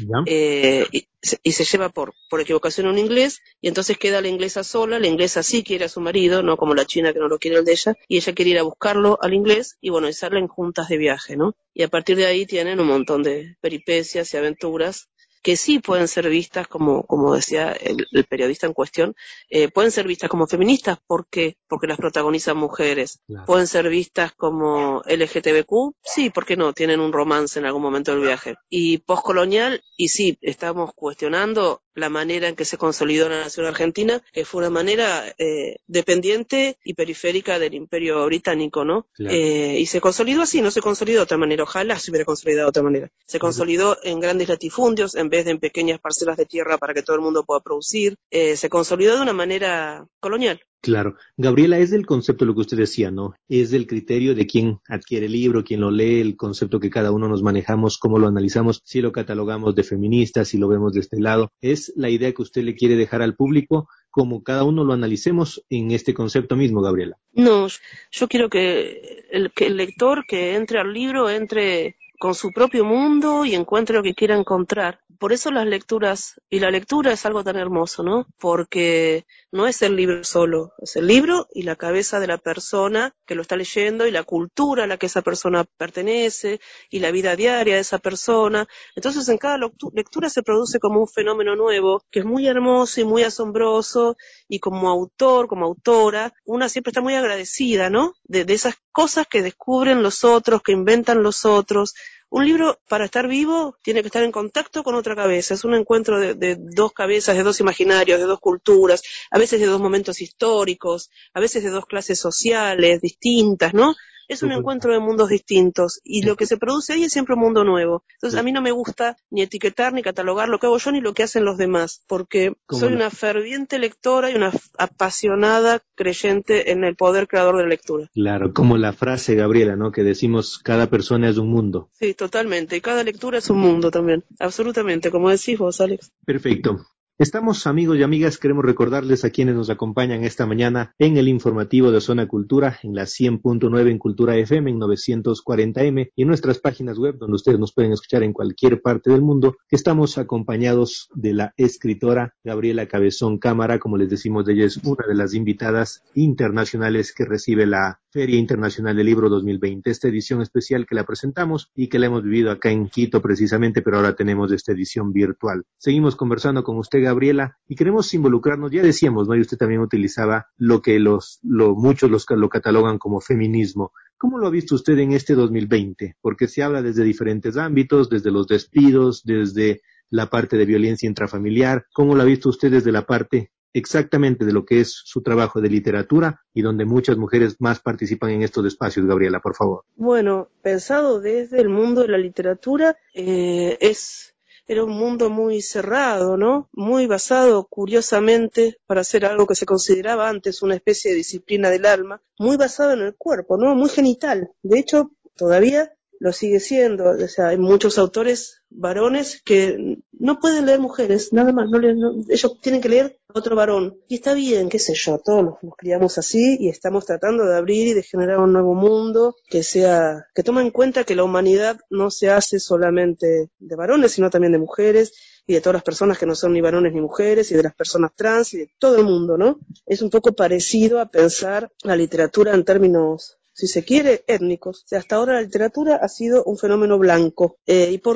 eh, y, y se lleva por, por equivocación a un inglés, y entonces queda la inglesa sola, la inglesa sí quiere a su marido, no como la china que no lo quiere el de ella, y ella quiere ir a buscarlo al inglés, y bueno, y salen juntas de viaje, ¿no? Y a partir de ahí tienen un montón de peripecias y aventuras, que sí pueden ser vistas como, como decía el, el periodista en cuestión, eh, pueden ser vistas como feministas, ¿por qué? Porque las protagonizan mujeres. Claro. Pueden ser vistas como L G T B Q, sí, ¿por qué no? Tienen un romance en algún momento del viaje. Y postcolonial, y sí, estamos cuestionando la manera en que se consolidó la nación argentina, que fue una manera eh, dependiente y periférica del imperio británico, ¿no? Claro. Eh, y se consolidó así, no se consolidó de otra manera, ojalá se hubiera consolidado de otra manera. Se consolidó en grandes latifundios, en vez de en pequeñas parcelas de tierra para que todo el mundo pueda producir, eh, se consolidó de una manera colonial. Claro. Gabriela, es del concepto lo que usted decía, ¿no? Es del criterio de quién adquiere el libro, quién lo lee, el concepto que cada uno nos manejamos, cómo lo analizamos, si lo catalogamos de feminista, si lo vemos de este lado. Es la idea que usted le quiere dejar al público, como cada uno lo analicemos en este concepto mismo, Gabriela. No, yo quiero que el, que el lector que entre al libro entre con su propio mundo y encuentre lo que quiera encontrar. Por eso las lecturas, y la lectura es algo tan hermoso, ¿no? Porque no es el libro solo, es el libro y la cabeza de la persona que lo está leyendo y la cultura a la que esa persona pertenece y la vida diaria de esa persona. Entonces en cada lectura se produce como un fenómeno nuevo que es muy hermoso y muy asombroso, y como autor, como autora, una siempre está muy agradecida, ¿no? De, de esas cosas que descubren los otros, que inventan los otros. Un libro, para estar vivo, tiene que estar en contacto con otra cabeza. Es un encuentro de, de dos cabezas, de dos imaginarios, de dos culturas, a veces de dos momentos históricos, a veces de dos clases sociales distintas, ¿no? Es un encuentro de mundos distintos, y lo que se produce ahí es siempre un mundo nuevo. Entonces a mí no me gusta ni etiquetar ni catalogar lo que hago yo ni lo que hacen los demás, porque soy no? una ferviente lectora y una apasionada creyente en el poder creador de la lectura. Claro, como la frase, Gabriela, ¿no? Que decimos, cada persona es un mundo. Sí, totalmente, y cada lectura es un mundo también, absolutamente, como decís vos, Alex. Perfecto. Estamos, amigos y amigas, queremos recordarles a quienes nos acompañan esta mañana en el informativo de Zona Cultura, en la cien punto nueve en Cultura F M, en novecientos cuarenta eme, y en nuestras páginas web, donde ustedes nos pueden escuchar en cualquier parte del mundo, que estamos acompañados de la escritora Gabriela Cabezón Cámara. Como les decimos, ella es una de las invitadas internacionales que recibe la Feria Internacional del Libro dos mil veinte, esta edición especial que la presentamos y que la hemos vivido acá en Quito precisamente, pero ahora tenemos esta edición virtual. Seguimos conversando con usted, Gabriela, y queremos involucrarnos, ya decíamos, ¿no? Y usted también utilizaba lo que los, lo, muchos los, lo catalogan como feminismo. ¿Cómo lo ha visto usted en este dos mil veinte? Porque se habla desde diferentes ámbitos, desde los despidos, desde la parte de violencia intrafamiliar. ¿Cómo lo ha visto usted desde la parte exactamente de lo que es su trabajo de literatura y donde muchas mujeres más participan en estos espacios, Gabriela, por favor? Bueno, pensado desde el mundo de la literatura, eh, es... era un mundo muy cerrado, ¿no? Muy basado, curiosamente, para hacer algo que se consideraba antes una especie de disciplina del alma, muy basado en el cuerpo, ¿no? Muy genital. De hecho, todavía lo sigue siendo. O sea, hay muchos autores varones que no pueden leer mujeres, nada más. No leen, no, ellos tienen que leer a otro varón. Y está bien, qué sé yo, todos nos, nos criamos así y estamos tratando de abrir y de generar un nuevo mundo que sea, que tome en cuenta que la humanidad no se hace solamente de varones, sino también de mujeres, y de todas las personas que no son ni varones ni mujeres, y de las personas trans, y de todo el mundo, ¿no? Es un poco parecido a pensar la literatura en términos, si se quiere, étnicos. O sea, hasta ahora la literatura ha sido un fenómeno blanco. Eh, ¿Y por qué?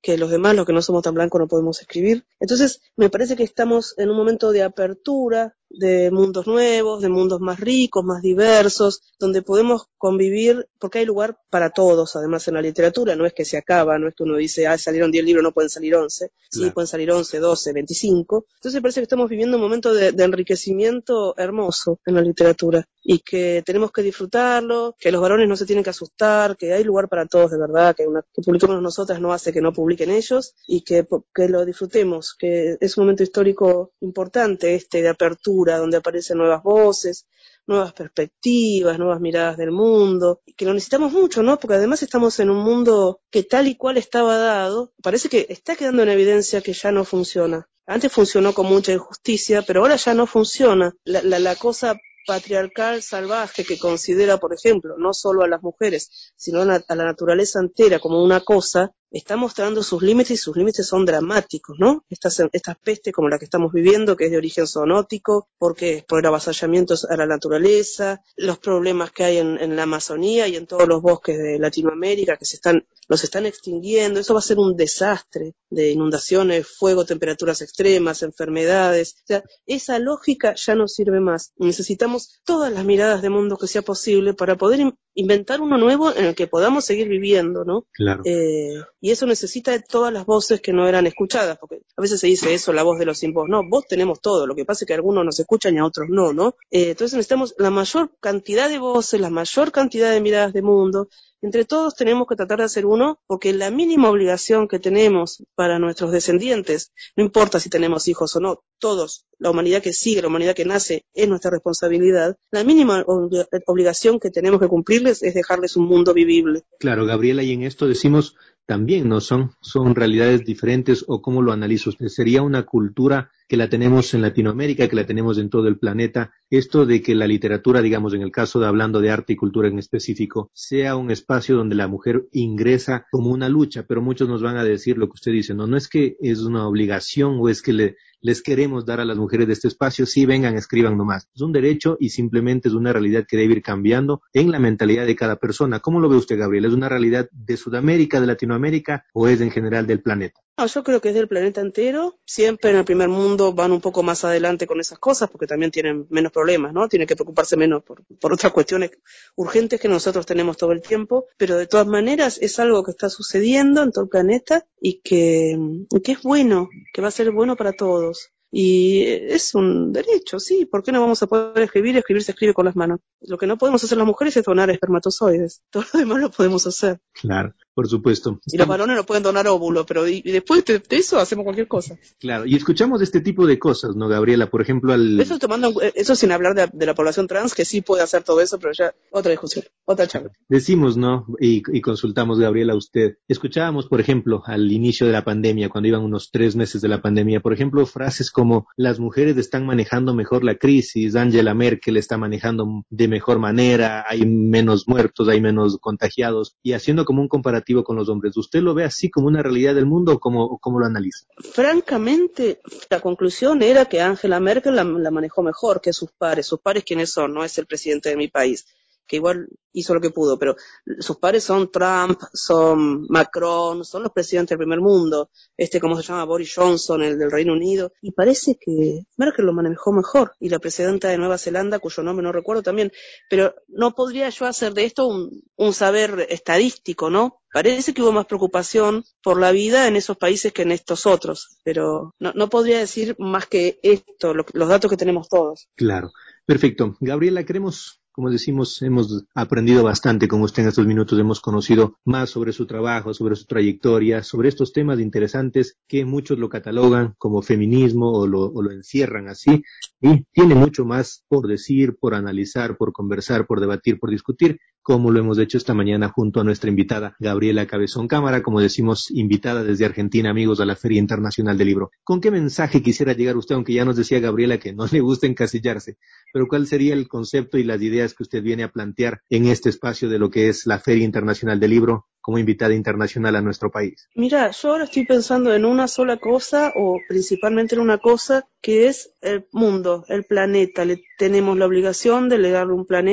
que los demás, los que no somos tan blancos, no podemos escribir. Entonces, me parece que estamos en un momento de apertura, de mundos nuevos, de mundos más ricos, más diversos, donde podemos convivir, porque hay lugar para todos, además en la literatura, no es que se acaba, no es que uno dice, ah, salieron diez libros, no pueden salir once, claro. Sí, pueden salir once, doce, veinticinco, entonces me parece que estamos viviendo un momento de, de enriquecimiento hermoso en la literatura, y que tenemos que disfrutarlo, que los varones no se tienen que asustar, que hay lugar para todos de verdad, que, una, que publiquemos nosotras no hace que no publiquen ellos, y que, que lo disfrutemos, que es un momento histórico importante este de apertura, donde aparecen nuevas voces, nuevas perspectivas, nuevas miradas del mundo, que lo necesitamos mucho, ¿no? Porque además estamos en un mundo que tal y cual estaba dado, parece que está quedando en evidencia que ya no funciona. Antes funcionó con mucha injusticia, pero ahora ya no funciona. La, la, la cosa patriarcal salvaje que considera, por ejemplo, no solo a las mujeres, sino a la, a la naturaleza entera como una cosa, está mostrando sus límites, y sus límites son dramáticos, ¿no? Estas, estas pestes como la que estamos viviendo, que es de origen zoonótico, porque es por el avasallamiento a la naturaleza, los problemas que hay en, en la Amazonía y en todos los bosques de Latinoamérica, que se están, los están extinguiendo, eso va a ser un desastre de inundaciones, fuego, temperaturas extremas, enfermedades. O sea, esa lógica ya no sirve más. Necesitamos todas las miradas de mundo que sea posible para poder in- inventar uno nuevo en el que podamos seguir viviendo, ¿no? Claro. Eh, y eso necesita de todas las voces que no eran escuchadas, porque a veces se dice eso, la voz de los sin voz. No, vos tenemos todo, lo que pasa es que algunos nos escuchan y a otros no, ¿no? Eh, entonces necesitamos la mayor cantidad de voces, la mayor cantidad de miradas de mundo. Entre todos tenemos que tratar de hacer uno, porque la mínima obligación que tenemos para nuestros descendientes, no importa si tenemos hijos o no, todos, la humanidad que sigue, la humanidad que nace, es nuestra responsabilidad. La mínima ob- obligación que tenemos que cumplirles es dejarles un mundo vivible. Claro, Gabriela, y en esto decimos también, ¿no? Son, son realidades diferentes, o ¿cómo lo analiza usted? ¿Sería una cultura que la tenemos en Latinoamérica, que la tenemos en todo el planeta? Esto de que la literatura, digamos, en el caso de hablando de arte y cultura en específico, sea un espacio donde la mujer ingresa como una lucha, pero muchos nos van a decir lo que usted dice, no, no es que es una obligación o es que le, les queremos dar a las mujeres de este espacio, sí, vengan, escriban nomás. Es un derecho y simplemente es una realidad que debe ir cambiando en la mentalidad de cada persona. ¿Cómo lo ve usted, Gabriel? ¿Es una realidad de Sudamérica, de Latinoamérica, o es en general del planeta? No, yo creo que es del planeta entero. Siempre en el primer mundo van un poco más adelante con esas cosas porque también tienen menos problemas, ¿no? Tienen que preocuparse menos por, por otras cuestiones urgentes que nosotros tenemos todo el tiempo. Pero de todas maneras es algo que está sucediendo en todo el planeta y que, y que es bueno, que va a ser bueno para todos. Y es un derecho, sí. ¿Por qué no vamos a poder escribir? Escribir se escribe con las manos. Lo que no podemos hacer las mujeres es donar espermatozoides. Todo lo demás lo podemos hacer. Claro, por supuesto. Y los varones no pueden donar óvulos, pero y, y después de, de eso hacemos cualquier cosa. Claro, y escuchamos de este tipo de cosas, ¿no, Gabriela? Por ejemplo, al... Eso tomando, eso sin hablar de, de la población trans, que sí puede hacer todo eso, pero ya otra discusión, otra charla. Decimos, ¿no? Y, y consultamos, Gabriela, a usted. Escuchábamos, por ejemplo, al inicio de la pandemia, cuando iban unos tres meses de la pandemia, por ejemplo, frases como las mujeres están manejando mejor la crisis, Angela Merkel está manejando de mejor manera, hay menos muertos, hay menos contagiados, y haciendo como un comparativo con los hombres. ¿Usted lo ve así como una realidad del mundo o cómo, cómo lo analiza? Francamente, la conclusión era que Angela Merkel la, la manejó mejor que sus pares. Sus pares, ¿quiénes son? No es el presidente de mi país, que igual hizo lo que pudo, pero sus pares son Trump, son Macron, son los presidentes del primer mundo, este, ¿cómo se llama? Boris Johnson, el del Reino Unido, y parece que Merkel lo manejó mejor, y la presidenta de Nueva Zelanda, cuyo nombre no recuerdo también, pero no podría yo hacer de esto un, un saber estadístico, ¿no? Parece que hubo más preocupación por la vida en esos países que en estos otros, pero no, no podría decir más que esto, lo, los datos que tenemos todos. Claro, perfecto. Gabriela, queremos... Como decimos, hemos aprendido bastante con usted en estos minutos, hemos conocido más sobre su trabajo, sobre su trayectoria, sobre estos temas interesantes que muchos lo catalogan como feminismo o lo, o lo encierran así, y tiene mucho más por decir, por analizar, por conversar, por debatir, por discutir, como lo hemos hecho esta mañana junto a nuestra invitada Gabriela Cabezón Cámara, como decimos, invitada desde Argentina, amigos, a la Feria Internacional del Libro. ¿Con qué mensaje quisiera llegar usted, aunque ya nos decía Gabriela que no le gusta encasillarse, pero cuál sería el concepto y las ideas que usted viene a plantear en este espacio de lo que es la Feria Internacional del Libro como invitada internacional a nuestro país? Mira, yo ahora estoy pensando en una sola cosa, o principalmente en una cosa, que es el mundo, el planeta. Le tenemos la obligación de legarle un planeta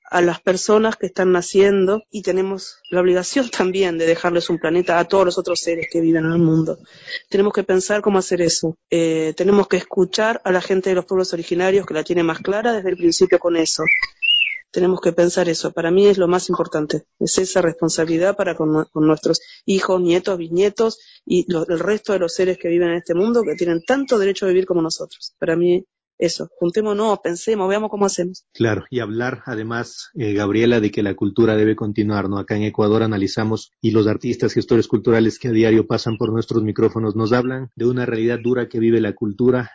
a las personas que están naciendo y tenemos la obligación también de dejarles un planeta a todos los otros seres que viven en el mundo. Tenemos que pensar cómo hacer eso. Eh, tenemos que escuchar a la gente de los pueblos originarios que la tiene más clara desde el principio con eso. Tenemos que pensar eso. Para mí es lo más importante. Es esa responsabilidad para con, con nuestros hijos, nietos, bisnietos y lo, el resto de los seres que viven en este mundo que tienen tanto derecho a vivir como nosotros. Para mí eso, juntémonos, pensemos, veamos cómo hacemos. Claro, y hablar además, eh, Gabriela, de que la cultura debe continuar, ¿no? Acá en Ecuador analizamos y los artistas, gestores culturales que a diario pasan por nuestros micrófonos nos hablan de una realidad dura que vive la cultura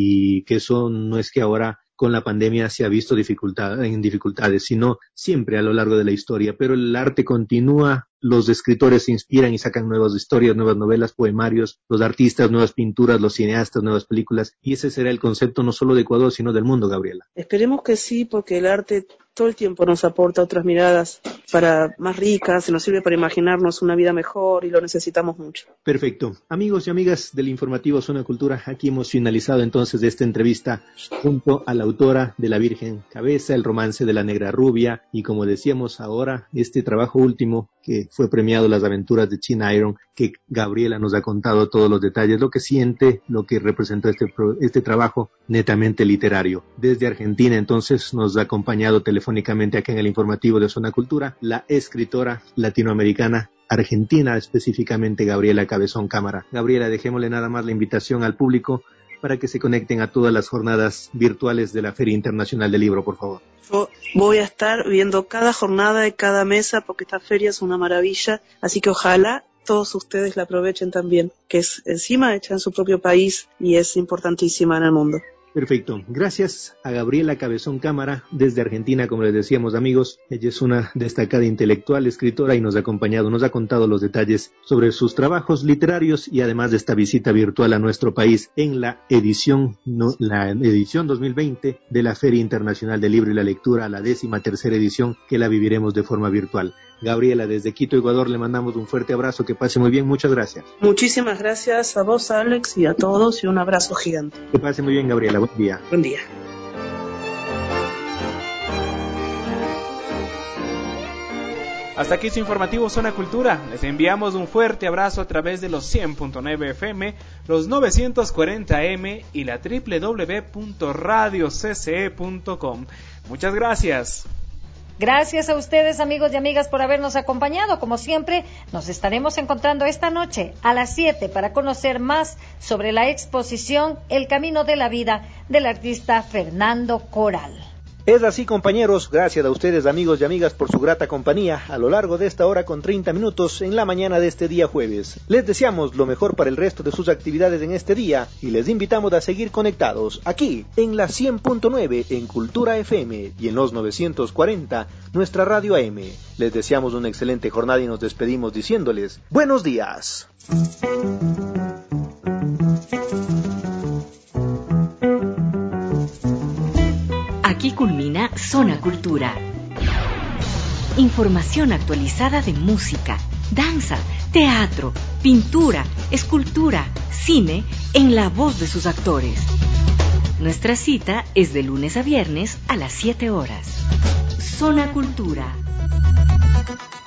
y que eso no es que ahora con la pandemia se ha visto dificultad, en dificultades, sino siempre a lo largo de la historia, pero el arte continúa, los escritores se inspiran y sacan nuevas historias, nuevas novelas, poemarios, los artistas, nuevas pinturas, los cineastas, nuevas películas, y ese será el concepto no solo de Ecuador, sino del mundo, Gabriela. Esperemos que sí, porque el arte todo el tiempo nos aporta otras miradas para más ricas, se nos sirve para imaginarnos una vida mejor y lo necesitamos mucho. Perfecto. Amigos y amigas del informativo Zona Cultura, aquí hemos finalizado entonces esta entrevista junto a la autora de La Virgen Cabeza, el romance de la Negra Rubia, y como decíamos ahora, este trabajo último que fue premiado, Las aventuras de China Iron, que Gabriela nos ha contado todos los detalles, lo que siente, lo que representó este, este trabajo netamente literario. Desde Argentina entonces nos ha acompañado telefónicamente acá en el informativo de Zona Cultura la escritora latinoamericana argentina, específicamente Gabriela Cabezón Cámara. Gabriela, dejémosle nada más la invitación al público para que se conecten a todas las jornadas virtuales de la Feria Internacional del Libro, por favor. Yo voy a estar viendo cada jornada de cada mesa porque esta feria es una maravilla, así que ojalá todos ustedes la aprovechen también, que es encima hecha en su propio país y es importantísima en el mundo. Perfecto. Gracias a Gabriela Cabezón Cámara desde Argentina, como les decíamos, amigos. Ella es una destacada intelectual, escritora y nos ha acompañado, nos ha contado los detalles sobre sus trabajos literarios y además de esta visita virtual a nuestro país en la edición, no, la edición dos mil veinte de la Feria Internacional del Libro y la Lectura, la décima tercera edición que la viviremos de forma virtual. Gabriela, desde Quito, Ecuador, le mandamos un fuerte abrazo, que pase muy bien, muchas gracias. Muchísimas gracias a vos, Alex, y a todos, y un abrazo gigante. Que pase muy bien, Gabriela, buen día. Buen día. Hasta aquí su informativo Zona Cultura. Les enviamos un fuerte abrazo a través de los cien punto nueve F M, los novecientos cuarenta A M y la doble u doble u doble u punto radio c c e punto com. Muchas gracias. Gracias a ustedes, amigos y amigas, por habernos acompañado. Como siempre, nos estaremos encontrando esta noche a las siete para conocer más sobre la exposición El Camino de la Vida del artista Fernando Coral. Es así, compañeros, gracias a ustedes, amigos y amigas, por su grata compañía a lo largo de esta hora con treinta minutos en la mañana de este día jueves. Les deseamos lo mejor para el resto de sus actividades en este día y les invitamos a seguir conectados aquí en la cien punto nueve en Cultura F M y en los novecientos cuarenta nuestra radio A M. Les deseamos una excelente jornada y nos despedimos diciéndoles buenos días. Aquí culmina Zona Cultura. Información actualizada de música, danza, teatro, pintura, escultura, cine, en la voz de sus actores. Nuestra cita es de lunes a viernes a las siete horas. Zona Cultura.